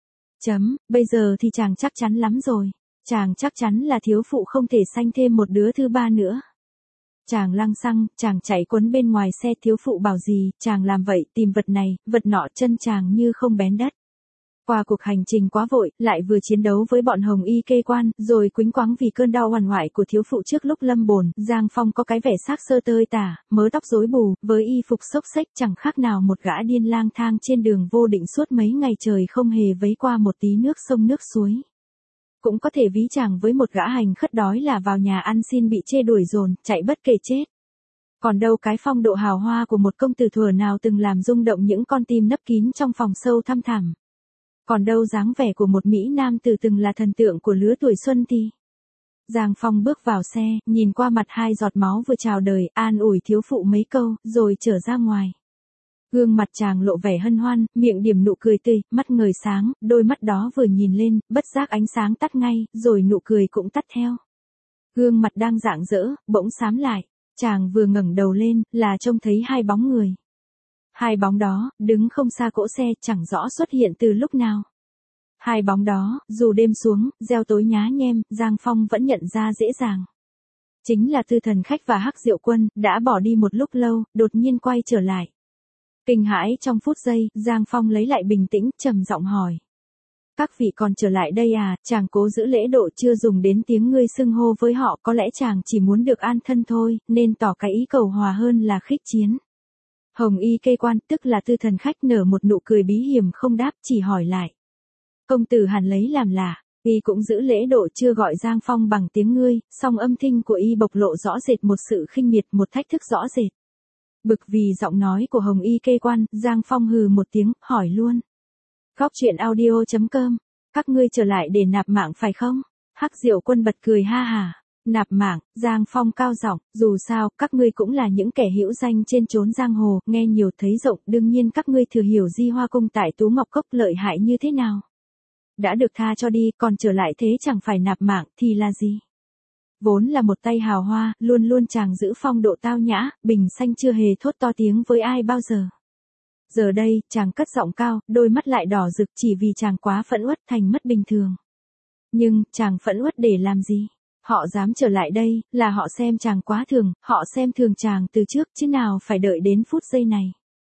Chấm, bây giờ thì chàng chắc chắn lắm rồi, chàng chắc chắn là thiếu phụ không thể sanh thêm một đứa thứ ba nữa. Chàng lăng xăng, chàng chạy quấn bên ngoài xe, thiếu phụ bảo gì, chàng làm vậy, tìm vật này, vật nọ, chân chàng như không bén đất. Qua cuộc hành trình quá vội, lại vừa chiến đấu với bọn hồng y kê quan, rồi quĩnh quáng vì cơn đau oằn oại của thiếu phụ trước lúc lâm bồn, Giang Phong có cái vẻ xác sơ tơi tả, mớ tóc rối bù, với y phục xốc xếch chẳng khác nào một gã điên lang thang trên đường vô định suốt mấy ngày trời không hề vấy qua một tí nước sông nước suối. Cũng có thể ví chàng với một gã hành khất đói là vào nhà ăn xin bị chê đuổi dồn, chạy bất kể chết. Còn đâu cái phong độ hào hoa của một công tử thuở nào từng làm rung động những con tim nấp kín trong phòng sâu thăm thẳm. Còn đâu dáng vẻ của một mỹ nam tử từng là thần tượng của lứa tuổi xuân thì. Giang Phong bước vào xe, nhìn qua mặt hai giọt máu vừa chào đời, an ủi thiếu phụ mấy câu, rồi trở ra ngoài. Gương mặt chàng lộ vẻ hân hoan, miệng điểm nụ cười tươi, mắt ngời sáng, đôi mắt đó vừa nhìn lên, bất giác ánh sáng tắt ngay, rồi nụ cười cũng tắt theo. Gương mặt đang rạng rỡ, bỗng xám lại, chàng vừa ngẩng đầu lên, là trông thấy hai bóng người. Hai bóng đó, đứng không xa cỗ xe, chẳng rõ xuất hiện từ lúc nào. Hai bóng đó, dù đêm xuống, gieo tối nhá nhem, Giang Phong vẫn nhận ra dễ dàng. Chính là Tư Thần Khách và Hắc Diệu Quân, đã bỏ đi một lúc lâu, đột nhiên quay trở lại. Kinh hãi trong phút giây, Giang Phong lấy lại bình tĩnh, trầm giọng hỏi. Các vị còn trở lại đây à, chàng cố giữ lễ độ chưa dùng đến tiếng ngươi xưng hô với họ, có lẽ chàng chỉ muốn được an thân thôi, nên tỏ cái ý cầu hòa hơn là khích chiến. Hồng y kê quan, tức là Tư Thần Khách nở một nụ cười bí hiểm không đáp, chỉ hỏi lại. Công tử hẳn lấy làm lạ, y cũng giữ lễ độ chưa gọi Giang Phong bằng tiếng ngươi, song âm thanh của y bộc lộ rõ rệt một sự khinh miệt, một thách thức rõ rệt. Bực vì giọng nói của Hồng y kê quan, Giang Phong hừ một tiếng, hỏi luôn. Góc truyện audio chấm com, các ngươi trở lại để nạp mạng phải không? Hắc Diệu Quân bật cười ha hà. Nạp mạng, Giang Phong cao giọng, dù sao, các ngươi cũng là những kẻ hữu danh trên chốn giang hồ, nghe nhiều thấy rộng, đương nhiên các ngươi thừa hiểu Di Hoa Cung tại Tú Ngọc Cốc lợi hại như thế nào. Đã được tha cho đi, còn trở lại thế chẳng phải nạp mạng, thì là gì? Vốn là một tay hào hoa, luôn luôn chàng giữ phong độ tao nhã, bình xanh chưa hề thốt to tiếng với ai bao giờ. Giờ đây, chàng cất giọng cao, đôi mắt lại đỏ rực chỉ vì chàng quá phẫn uất thành mất bình thường. Nhưng, chàng phẫn uất để làm gì? Họ dám trở lại đây, là họ xem chàng quá thường, họ xem thường chàng từ trước chứ nào phải đợi đến phút giây này.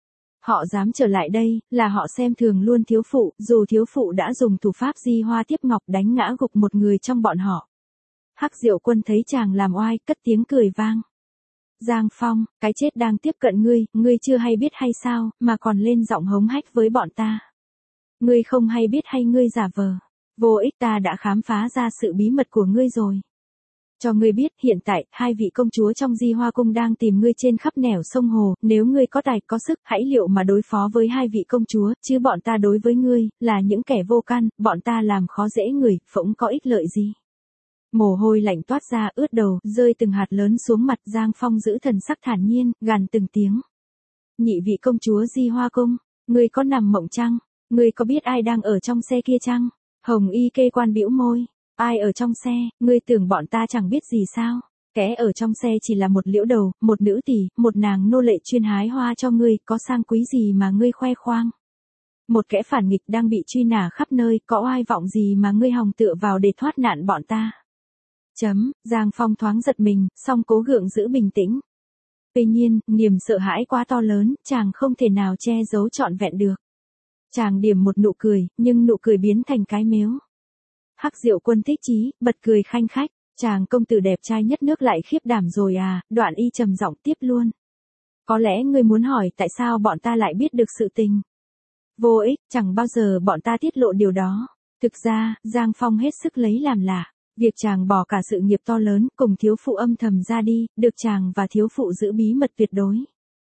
Họ dám trở lại đây, là họ xem thường luôn thiếu phụ, dù thiếu phụ đã dùng thủ pháp Di Hoa Tiếp Ngọc đánh ngã gục một người trong bọn họ. Hắc Diệu Quân thấy chàng làm oai, cất tiếng cười vang. Giang Phong, cái chết đang tiếp cận ngươi, ngươi chưa hay biết hay sao, mà còn lên giọng hống hách với bọn ta. Ngươi không hay biết hay ngươi giả vờ. Vô ích, ta đã khám phá ra sự bí mật của ngươi rồi. Cho ngươi biết, hiện tại, hai vị công chúa trong Di Hoa Cung đang tìm ngươi trên khắp nẻo sông hồ, nếu ngươi có tài, có sức, hãy liệu mà đối phó với hai vị công chúa, chứ bọn ta đối với ngươi, là những kẻ vô căn, bọn ta làm khó dễ người, phỗng có ích lợi gì. Mồ hôi lạnh toát ra, ướt đầu, rơi từng hạt lớn xuống mặt, Giang Phong giữ thần sắc thản nhiên, gằn từng tiếng. Nhị vị công chúa Di Hoa Cung, ngươi có nằm mộng chăng? Ngươi có biết ai đang ở trong xe kia chăng? Hồng y kê quan bĩu môi. Ai ở trong xe, ngươi tưởng bọn ta chẳng biết gì sao? Kẻ ở trong xe chỉ là một liễu đầu, một nữ tỷ, một nàng nô lệ chuyên hái hoa cho ngươi, có sang quý gì mà ngươi khoe khoang. Một kẻ phản nghịch đang bị truy nã khắp nơi, có oai vọng gì mà ngươi hòng tựa vào để thoát nạn bọn ta. Chấm, Giang Phong thoáng giật mình, song cố gượng giữ bình tĩnh. Tuy nhiên, niềm sợ hãi quá to lớn, chàng không thể nào che giấu trọn vẹn được. Chàng điểm một nụ cười, nhưng nụ cười biến thành cái mếu. Hắc Diệu Quân thích chí, bật cười khanh khách, chàng công tử đẹp trai nhất nước lại khiếp đảm rồi à, đoạn y trầm giọng tiếp luôn. Có lẽ ngươi muốn hỏi tại sao bọn ta lại biết được sự tình. Vô ích, chẳng bao giờ bọn ta tiết lộ điều đó. Thực ra, Giang Phong hết sức lấy làm lạ. Việc chàng bỏ cả sự nghiệp to lớn cùng thiếu phụ âm thầm ra đi, được chàng và thiếu phụ giữ bí mật tuyệt đối.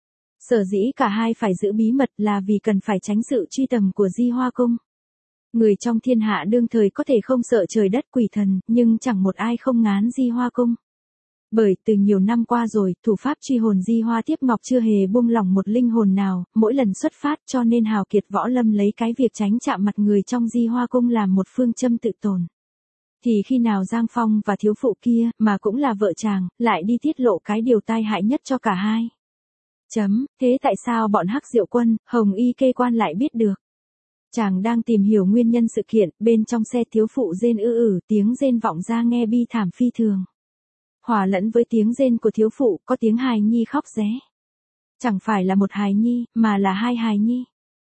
Sở dĩ cả hai phải giữ bí mật là vì cần phải tránh sự truy tầm của Di Hoa Cung. Người trong thiên hạ đương thời có thể không sợ trời đất quỷ thần, nhưng chẳng một ai không ngán Di Hoa Cung. Bởi từ nhiều năm qua rồi, thủ pháp truy hồn Di Hoa Tiếp Ngọc chưa hề buông lỏng một linh hồn nào, mỗi lần xuất phát cho nên hào kiệt võ lâm lấy cái việc tránh chạm mặt người trong Di Hoa Cung làm một phương châm tự tồn. Thì khi nào Giang Phong và thiếu phụ kia, mà cũng là vợ chàng, lại đi tiết lộ cái điều tai hại nhất cho cả hai. Chấm, thế tại sao bọn Hắc Diệu Quân, Hồng Y Kê Quan lại biết được? Chàng đang tìm hiểu nguyên nhân sự kiện, bên trong xe thiếu phụ rên ư ử, tiếng rên vọng ra nghe bi thảm phi thường. Hòa lẫn với tiếng rên của thiếu phụ, có tiếng hài nhi khóc ré. Chẳng phải là một hài nhi, mà là hai hài nhi.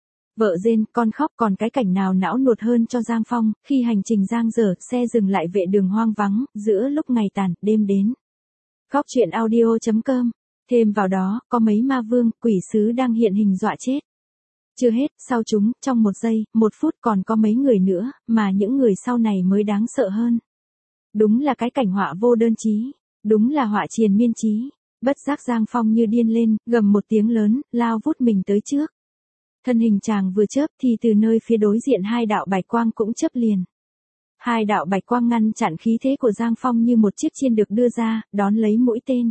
Vợ rên, con khóc, còn cái cảnh nào não nuột hơn cho Giang Phong, khi hành trình giang dở, xe dừng lại vệ đường hoang vắng, giữa lúc ngày tàn, đêm đến. Góc truyện audio chấm com. Thêm vào đó, có mấy ma vương, quỷ sứ đang hiện hình dọa chết. Chưa hết, sau chúng, trong một giây, một phút còn có mấy người nữa, mà những người sau này mới đáng sợ hơn. Đúng là cái cảnh họa vô đơn chí. Đúng là họa triền miên chí. Bất giác Giang Phong như điên lên, gầm một tiếng lớn, lao vút mình tới trước. Thân hình chàng vừa chớp thì từ nơi phía đối diện hai đạo bạch quang cũng chớp liền. Hai đạo bạch quang ngăn chặn khí thế của Giang Phong như một chiếc chiên được đưa ra, đón lấy mũi tên.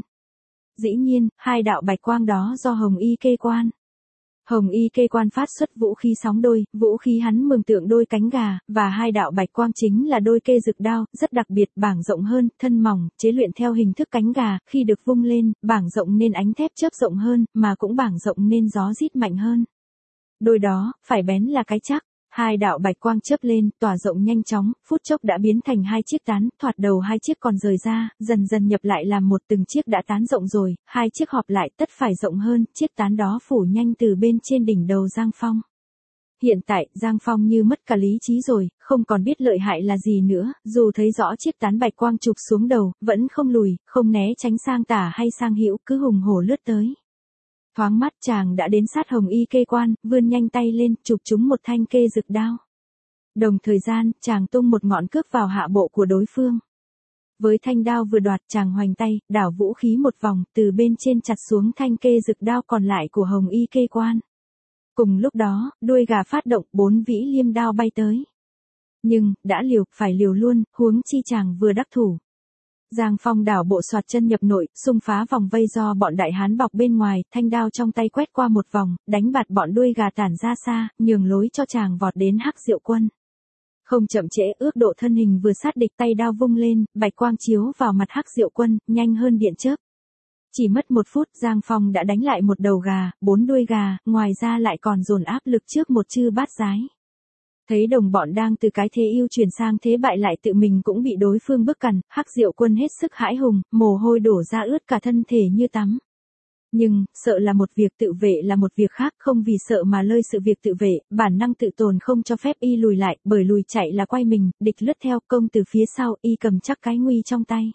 Dĩ nhiên, hai đạo bạch quang đó do Hồng Y Kê Quan. Hồng Y Kê Quan phát xuất vũ khí sóng đôi, vũ khí hắn mường tượng đôi cánh gà, và hai đạo bạch quang chính là đôi kê rực đao, rất đặc biệt, bảng rộng hơn, thân mỏng, chế luyện theo hình thức cánh gà, khi được vung lên, bảng rộng nên ánh thép chớp rộng hơn, mà cũng bảng rộng nên gió rít mạnh hơn. Đôi đó, phải bén là cái chắc. Hai đạo bạch quang chớp lên, tỏa rộng nhanh chóng, phút chốc đã biến thành hai chiếc tán, thoạt đầu hai chiếc còn rời ra, dần dần nhập lại làm một, từng chiếc đã tán rộng rồi, hai chiếc họp lại tất phải rộng hơn, chiếc tán đó phủ nhanh từ bên trên đỉnh đầu Giang Phong. Hiện tại, Giang Phong như mất cả lý trí rồi, không còn biết lợi hại là gì nữa, dù thấy rõ chiếc tán bạch quang chụp xuống đầu, vẫn không lùi, không né tránh sang tả hay sang hữu, cứ hùng hổ lướt tới. Thoáng mắt chàng đã đến sát Hồng Y Kê Quan, vươn nhanh tay lên, chụp trúng một thanh kê rực đao. Đồng thời gian, chàng tung một ngọn cước vào hạ bộ của đối phương. Với thanh đao vừa đoạt, chàng hoành tay, đảo vũ khí một vòng, từ bên trên chặt xuống thanh kê rực đao còn lại của Hồng Y Kê Quan. Cùng lúc đó, đuôi gà phát động, bốn vĩ liêm đao bay tới. Nhưng, đã liều, phải liều luôn, huống chi chàng vừa đắc thủ. Giang Phong đảo bộ soạt chân nhập nội, xung phá vòng vây do bọn đại hán bọc bên ngoài, thanh đao trong tay quét qua một vòng, đánh bạt bọn đuôi gà tản ra xa, nhường lối cho chàng vọt đến Hắc Diệu Quân. Không chậm trễ, ước độ thân hình vừa sát địch, tay đao vung lên, bạch quang chiếu vào mặt Hắc Diệu Quân, nhanh hơn điện chớp. Chỉ mất một phút, Giang Phong đã đánh lại một đầu gà, bốn đuôi gà, ngoài ra lại còn dồn áp lực trước một chư bát giái. Thấy đồng bọn đang từ cái thế ưu chuyển sang thế bại lại tự mình cũng bị đối phương bức cằn, Hắc Diệu Quân hết sức hãi hùng, mồ hôi đổ ra ướt cả thân thể như tắm. Nhưng, sợ là một việc, tự vệ là một việc khác, không vì sợ mà lơi sự việc tự vệ, bản năng tự tồn không cho phép y lùi lại, bởi lùi chạy là quay mình, địch lướt theo, công từ phía sau, y cầm chắc cái nguy trong tay.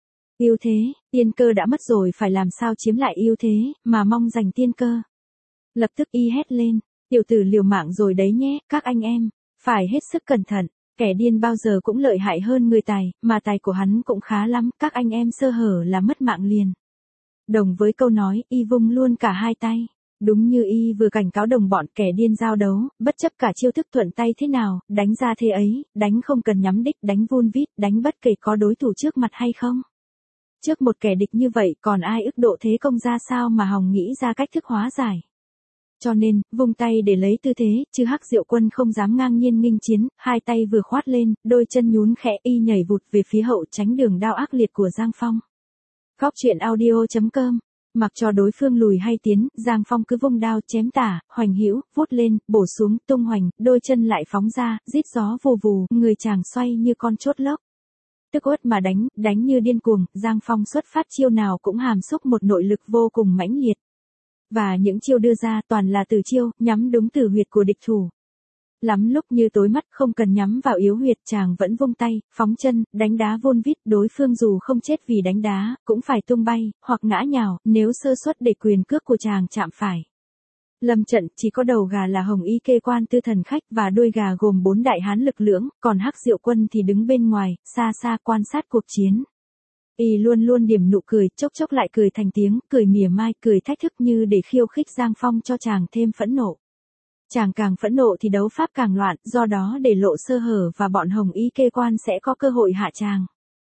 Ưu thế, tiên cơ đã mất rồi, phải làm sao chiếm lại ưu thế, mà mong giành tiên cơ. Lập tức y hét lên, tiểu tử liều mạng rồi đấy nhé, các anh em. Phải hết sức cẩn thận, kẻ điên bao giờ cũng lợi hại hơn người tài, mà tài của hắn cũng khá lắm, các anh em sơ hở là mất mạng liền. Đồng với câu nói, y vung luôn cả hai tay. Đúng như y vừa cảnh cáo đồng bọn kẻ điên giao đấu, bất chấp cả chiêu thức thuận tay thế nào, đánh ra thế ấy, đánh không cần nhắm đích, đánh vun vít, đánh bất kể có đối thủ trước mặt hay không. Trước một kẻ địch như vậy còn ai ức độ thế công ra sao mà hòng nghĩ ra cách thức hóa giải. cho nên, vung tay để lấy tư thế, chứ Hắc Diệu Quân không dám ngang nhiên nghênh chiến, hai tay vừa khoát lên, đôi chân nhún khẽ y nhảy vụt về phía hậu tránh đường đao ác liệt của Giang Phong. Góc truyện audio chấm com. Mặc cho đối phương lùi hay tiến, Giang Phong cứ vung đao chém tả, hoành hữu, vút lên, bổ xuống, tung hoành, đôi chân lại phóng ra, rít gió vù vù, người chàng xoay như con chốt lốc. Tức uất mà đánh, đánh như điên cuồng, Giang Phong xuất phát chiêu nào cũng hàm xúc một nội lực vô cùng mãnh liệt. Và những chiêu đưa ra toàn là từ chiêu, nhắm đúng tử huyệt của địch thủ. Lắm lúc như tối mắt không cần nhắm vào yếu huyệt, chàng vẫn vung tay, phóng chân, đánh đá vun vít, đối phương dù không chết vì đánh đá, cũng phải tung bay, hoặc ngã nhào, nếu sơ suất để quyền cước của chàng chạm phải. Lâm trận chỉ có đầu gà là Hồng Y Kê Quan Tư Thần Khách và đuôi gà gồm bốn đại hán lực lưỡng, còn Hắc Diệu Quân thì đứng bên ngoài, xa xa quan sát cuộc chiến. Y luôn luôn điểm nụ cười, chốc chốc lại cười thành tiếng, cười mỉa mai, cười thách thức như để khiêu khích Giang Phong cho chàng thêm phẫn nộ. Chàng càng phẫn nộ thì đấu pháp càng loạn, do đó để lộ sơ hở và bọn Hồng Y Kê Quan sẽ có cơ hội hạ chàng.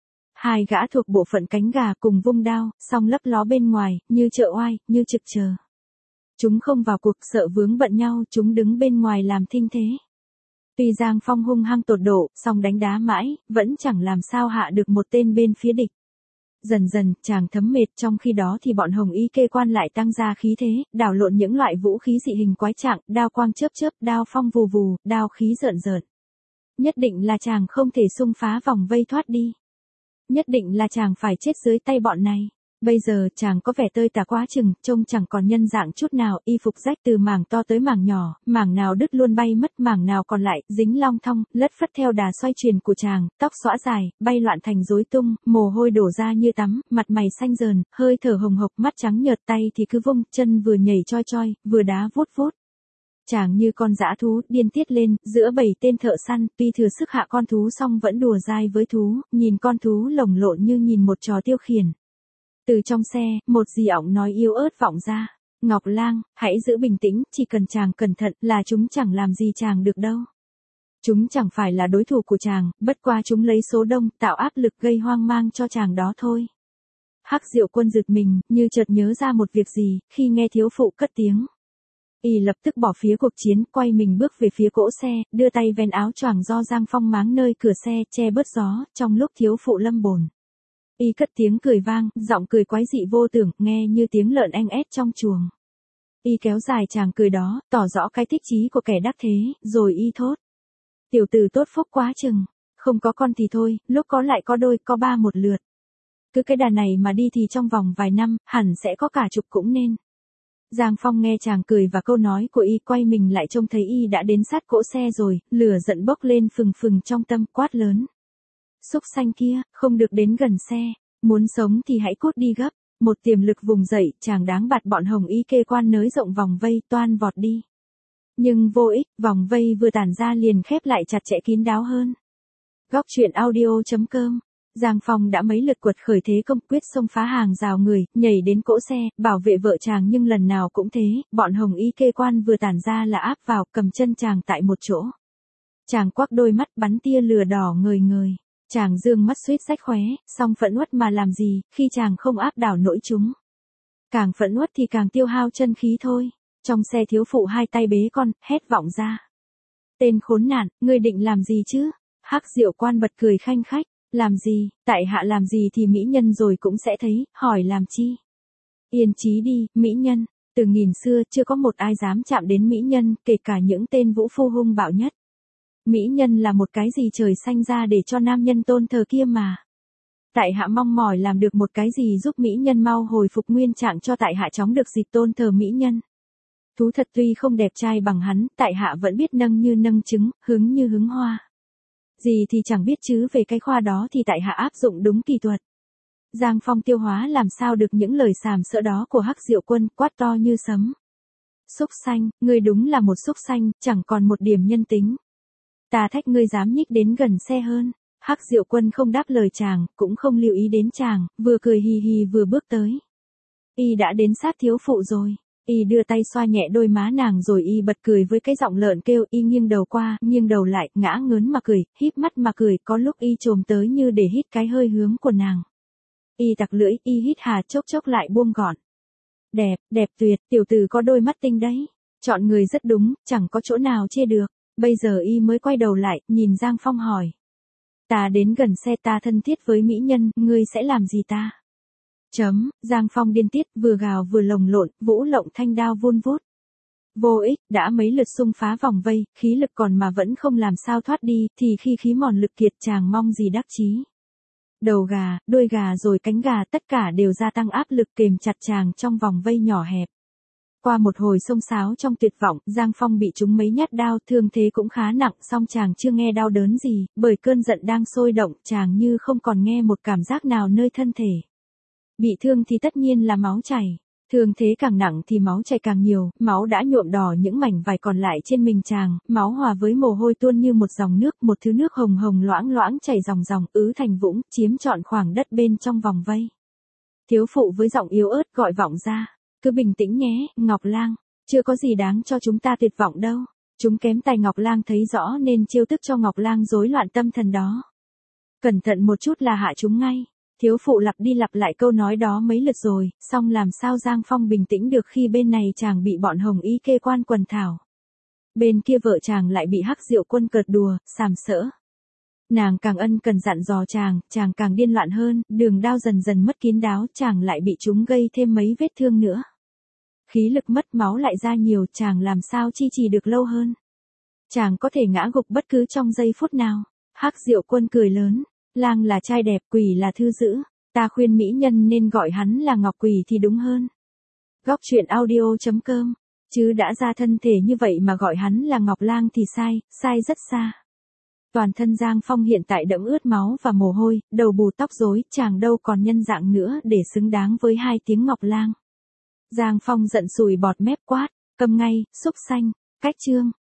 Hai gã thuộc bộ phận cánh gà cùng vung đao, song lấp ló bên ngoài, như trợ oai, như trực chờ. Chúng không vào cuộc, sợ vướng bận nhau, chúng đứng bên ngoài làm thinh thế. Tuy Giang Phong hung hăng tột độ, song đánh đá mãi, vẫn chẳng làm sao hạ được một tên bên phía địch. Dần dần, chàng thấm mệt, trong khi đó thì bọn Hồng Y Kê Quan lại tăng ra khí thế, đảo lộn những loại vũ khí dị hình quái trạng, đao quang chớp chớp, đao phong vù vù, đao khí rợn rợn. Nhất định là chàng không thể xung phá vòng vây thoát đi. Nhất định là chàng phải chết dưới tay bọn này. Bây giờ chàng có vẻ tơi tả quá chừng, trông chẳng còn nhân dạng chút nào, y phục rách từ mảng to tới mảng nhỏ, mảng nào đứt luôn bay mất, mảng nào còn lại, dính long thong, lất phất theo đà xoay truyền của chàng, tóc xõa dài, bay loạn thành rối tung, mồ hôi đổ ra như tắm, mặt mày xanh dờn, hơi thở hồng hộc, mắt trắng nhợt, tay thì cứ vung, chân vừa nhảy choi choi, vừa đá vút vút. Chàng như con dã thú, điên tiết lên, giữa bảy tên thợ săn, tuy thừa sức hạ con thú song vẫn đùa dai với thú, nhìn con thú lồng lộn như nhìn một trò tiêu khiển. Từ trong xe, một dì ỏng nói yếu ớt vọng ra. Ngọc Lang, hãy giữ bình tĩnh, chỉ cần chàng cẩn thận là chúng chẳng làm gì chàng được đâu. Chúng chẳng phải là đối thủ của chàng, bất qua chúng lấy số đông, tạo áp lực gây hoang mang cho chàng đó thôi. Hắc Diệu Quân giật mình, như chợt nhớ ra một việc gì, khi nghe thiếu phụ cất tiếng. Y lập tức bỏ phía cuộc chiến, quay mình bước về phía cỗ xe, đưa tay ven áo choàng do Giang Phong máng nơi cửa xe, che bớt gió, trong lúc thiếu phụ lâm bồn. Y cất tiếng cười vang, giọng cười quái dị vô tưởng, nghe như tiếng lợn eng ét trong chuồng. Y kéo dài chàng cười đó, tỏ rõ cái thích chí của kẻ đắc thế, rồi y thốt. Tiểu tử tốt phúc quá chừng, không có con thì thôi, lúc có lại có đôi, có ba một lượt. Cứ cái đà này mà đi thì trong vòng vài năm, hẳn sẽ có cả chục cũng nên. Giang Phong nghe chàng cười và câu nói của y, quay mình lại trông thấy y đã đến sát cỗ xe rồi, lửa giận bốc lên phừng phừng trong tâm, quát lớn. Xúc xanh kia, không được đến gần xe, muốn sống thì hãy cút đi gấp. Một tiềm lực vùng dậy, chàng đáng bạt bọn Hồng Y Kê Quan nới rộng vòng vây, toan vọt đi. Nhưng vô ích, vòng vây vừa tản ra liền khép lại chặt chẽ kín đáo hơn. Góc truyện audio chấm com. Giang Phong đã mấy lượt quật khởi thế công, quyết xông phá hàng rào người, nhảy đến cỗ xe, bảo vệ vợ chàng, nhưng lần nào cũng thế, bọn Hồng Y Kê Quan vừa tản ra là áp vào, cầm chân chàng tại một chỗ. Chàng quắc đôi mắt bắn tia lửa đỏ ngời ngời. Chàng dương mắt suýt rách khóe, song phẫn uất mà làm gì, khi chàng không áp đảo nổi chúng. Càng phẫn uất thì càng tiêu hao chân khí thôi. Trong xe thiếu phụ hai tay bế con, hét vọng ra. Tên khốn nạn, ngươi định làm gì chứ? Hắc Diệu Quan bật cười khanh khách. Làm gì, tại hạ làm gì thì mỹ nhân rồi cũng sẽ thấy, hỏi làm chi? Yên chí đi, mỹ nhân. Từ nghìn xưa chưa có một ai dám chạm đến mỹ nhân, kể cả những tên vũ phu hung bạo nhất. Mỹ nhân là một cái gì trời sanh ra để cho nam nhân tôn thờ kia mà. Tại hạ mong mỏi làm được một cái gì giúp mỹ nhân mau hồi phục nguyên trạng cho tại hạ chóng được dịp tôn thờ mỹ nhân. Thú thật tuy không đẹp trai bằng hắn, tại hạ vẫn biết nâng như nâng trứng, hứng như hứng hoa. Gì thì chẳng biết chứ về cái khoa đó thì tại hạ áp dụng đúng kỳ thuật. Giang Phong tiêu hóa làm sao được những lời sàm sỡ đó của Hắc Diệu Quân, quát to như sấm. Xúc xanh, ngươi đúng là một xúc xanh, chẳng còn một điểm nhân tính. Ta thách ngươi dám nhích đến gần xe hơn. Hắc Diệu Quân không đáp lời chàng, cũng không lưu ý đến chàng, vừa cười hì hì vừa bước tới. Y đã đến sát thiếu phụ rồi. Y đưa tay xoa nhẹ đôi má nàng rồi y bật cười với cái giọng lợn kêu, y nghiêng đầu qua, nghiêng đầu lại, ngã ngớn mà cười, híp mắt mà cười, có lúc y chồm tới như để hít cái hơi hướng của nàng. Y tặc lưỡi, y hít hà, chốc chốc lại buông gọn. Đẹp, đẹp tuyệt, tiểu tử có đôi mắt tinh đấy. Chọn người rất đúng, chẳng có chỗ nào chê được. Bây giờ y mới quay đầu lại, nhìn Giang Phong hỏi. Ta đến gần xe ta thân thiết với mỹ nhân, ngươi sẽ làm gì ta? Chấm, Giang Phong điên tiết, vừa gào vừa lồng lộn, vũ lộng thanh đao vun vút. Vô ích, đã mấy lượt xung phá vòng vây, khí lực còn mà vẫn không làm sao thoát đi, thì khi khí mòn lực kiệt chàng mong gì đắc chí. Đầu gà, đuôi gà rồi cánh gà tất cả đều gia tăng áp lực kềm chặt chàng trong vòng vây nhỏ hẹp. Qua một hồi xông xáo trong tuyệt vọng, Giang Phong bị trúng mấy nhát đao, thương thế cũng khá nặng, song chàng chưa nghe đau đớn gì, bởi cơn giận đang sôi động, chàng như không còn nghe một cảm giác nào nơi thân thể. Bị thương thì tất nhiên là máu chảy. Thương thế càng nặng thì máu chảy càng nhiều, máu đã nhuộm đỏ những mảnh vải còn lại trên mình chàng, máu hòa với mồ hôi tuôn như một dòng nước, một thứ nước hồng hồng loãng loãng chảy ròng ròng, ứ thành vũng, chiếm trọn khoảng đất bên trong vòng vây. Thiếu phụ với giọng yếu ớt gọi vọng ra, cứ bình tĩnh nhé, Ngọc Lang, chưa có gì đáng cho chúng ta tuyệt vọng đâu. Chúng kém tài Ngọc Lang thấy rõ nên chiêu thức cho Ngọc Lang rối loạn tâm thần đó. Cẩn thận một chút là hạ chúng ngay. Thiếu phụ lặp đi lặp lại câu nói đó mấy lượt rồi, song làm sao Giang Phong bình tĩnh được khi bên này chàng bị bọn hồng y kê quan quần thảo. Bên kia vợ chàng lại bị Hắc Diệu Quân cợt đùa, sàm sỡ. Nàng càng ân cần dặn dò chàng, chàng càng điên loạn hơn, đường đao dần dần mất kín đáo, chàng lại bị chúng gây thêm mấy vết thương nữa. Khí lực mất, máu lại ra nhiều, chàng làm sao chi trì được lâu hơn. Chàng có thể ngã gục bất cứ trong giây phút nào. Hắc Diệu Quân cười lớn. Lang là trai đẹp, quỷ là thư dữ. Ta khuyên mỹ nhân nên gọi hắn là Ngọc Quỷ thì đúng hơn. Góc truyện audio chấm com. Chứ đã ra thân thể như vậy mà gọi hắn là Ngọc Lang thì sai, sai rất xa. Toàn thân Giang Phong hiện tại đẫm ướt máu và mồ hôi, đầu bù tóc rối, chàng đâu còn nhân dạng nữa để xứng đáng với hai tiếng Ngọc Lang. Giang Phong giận sùi bọt mép quát, câm ngay, xúc xanh, cách chương.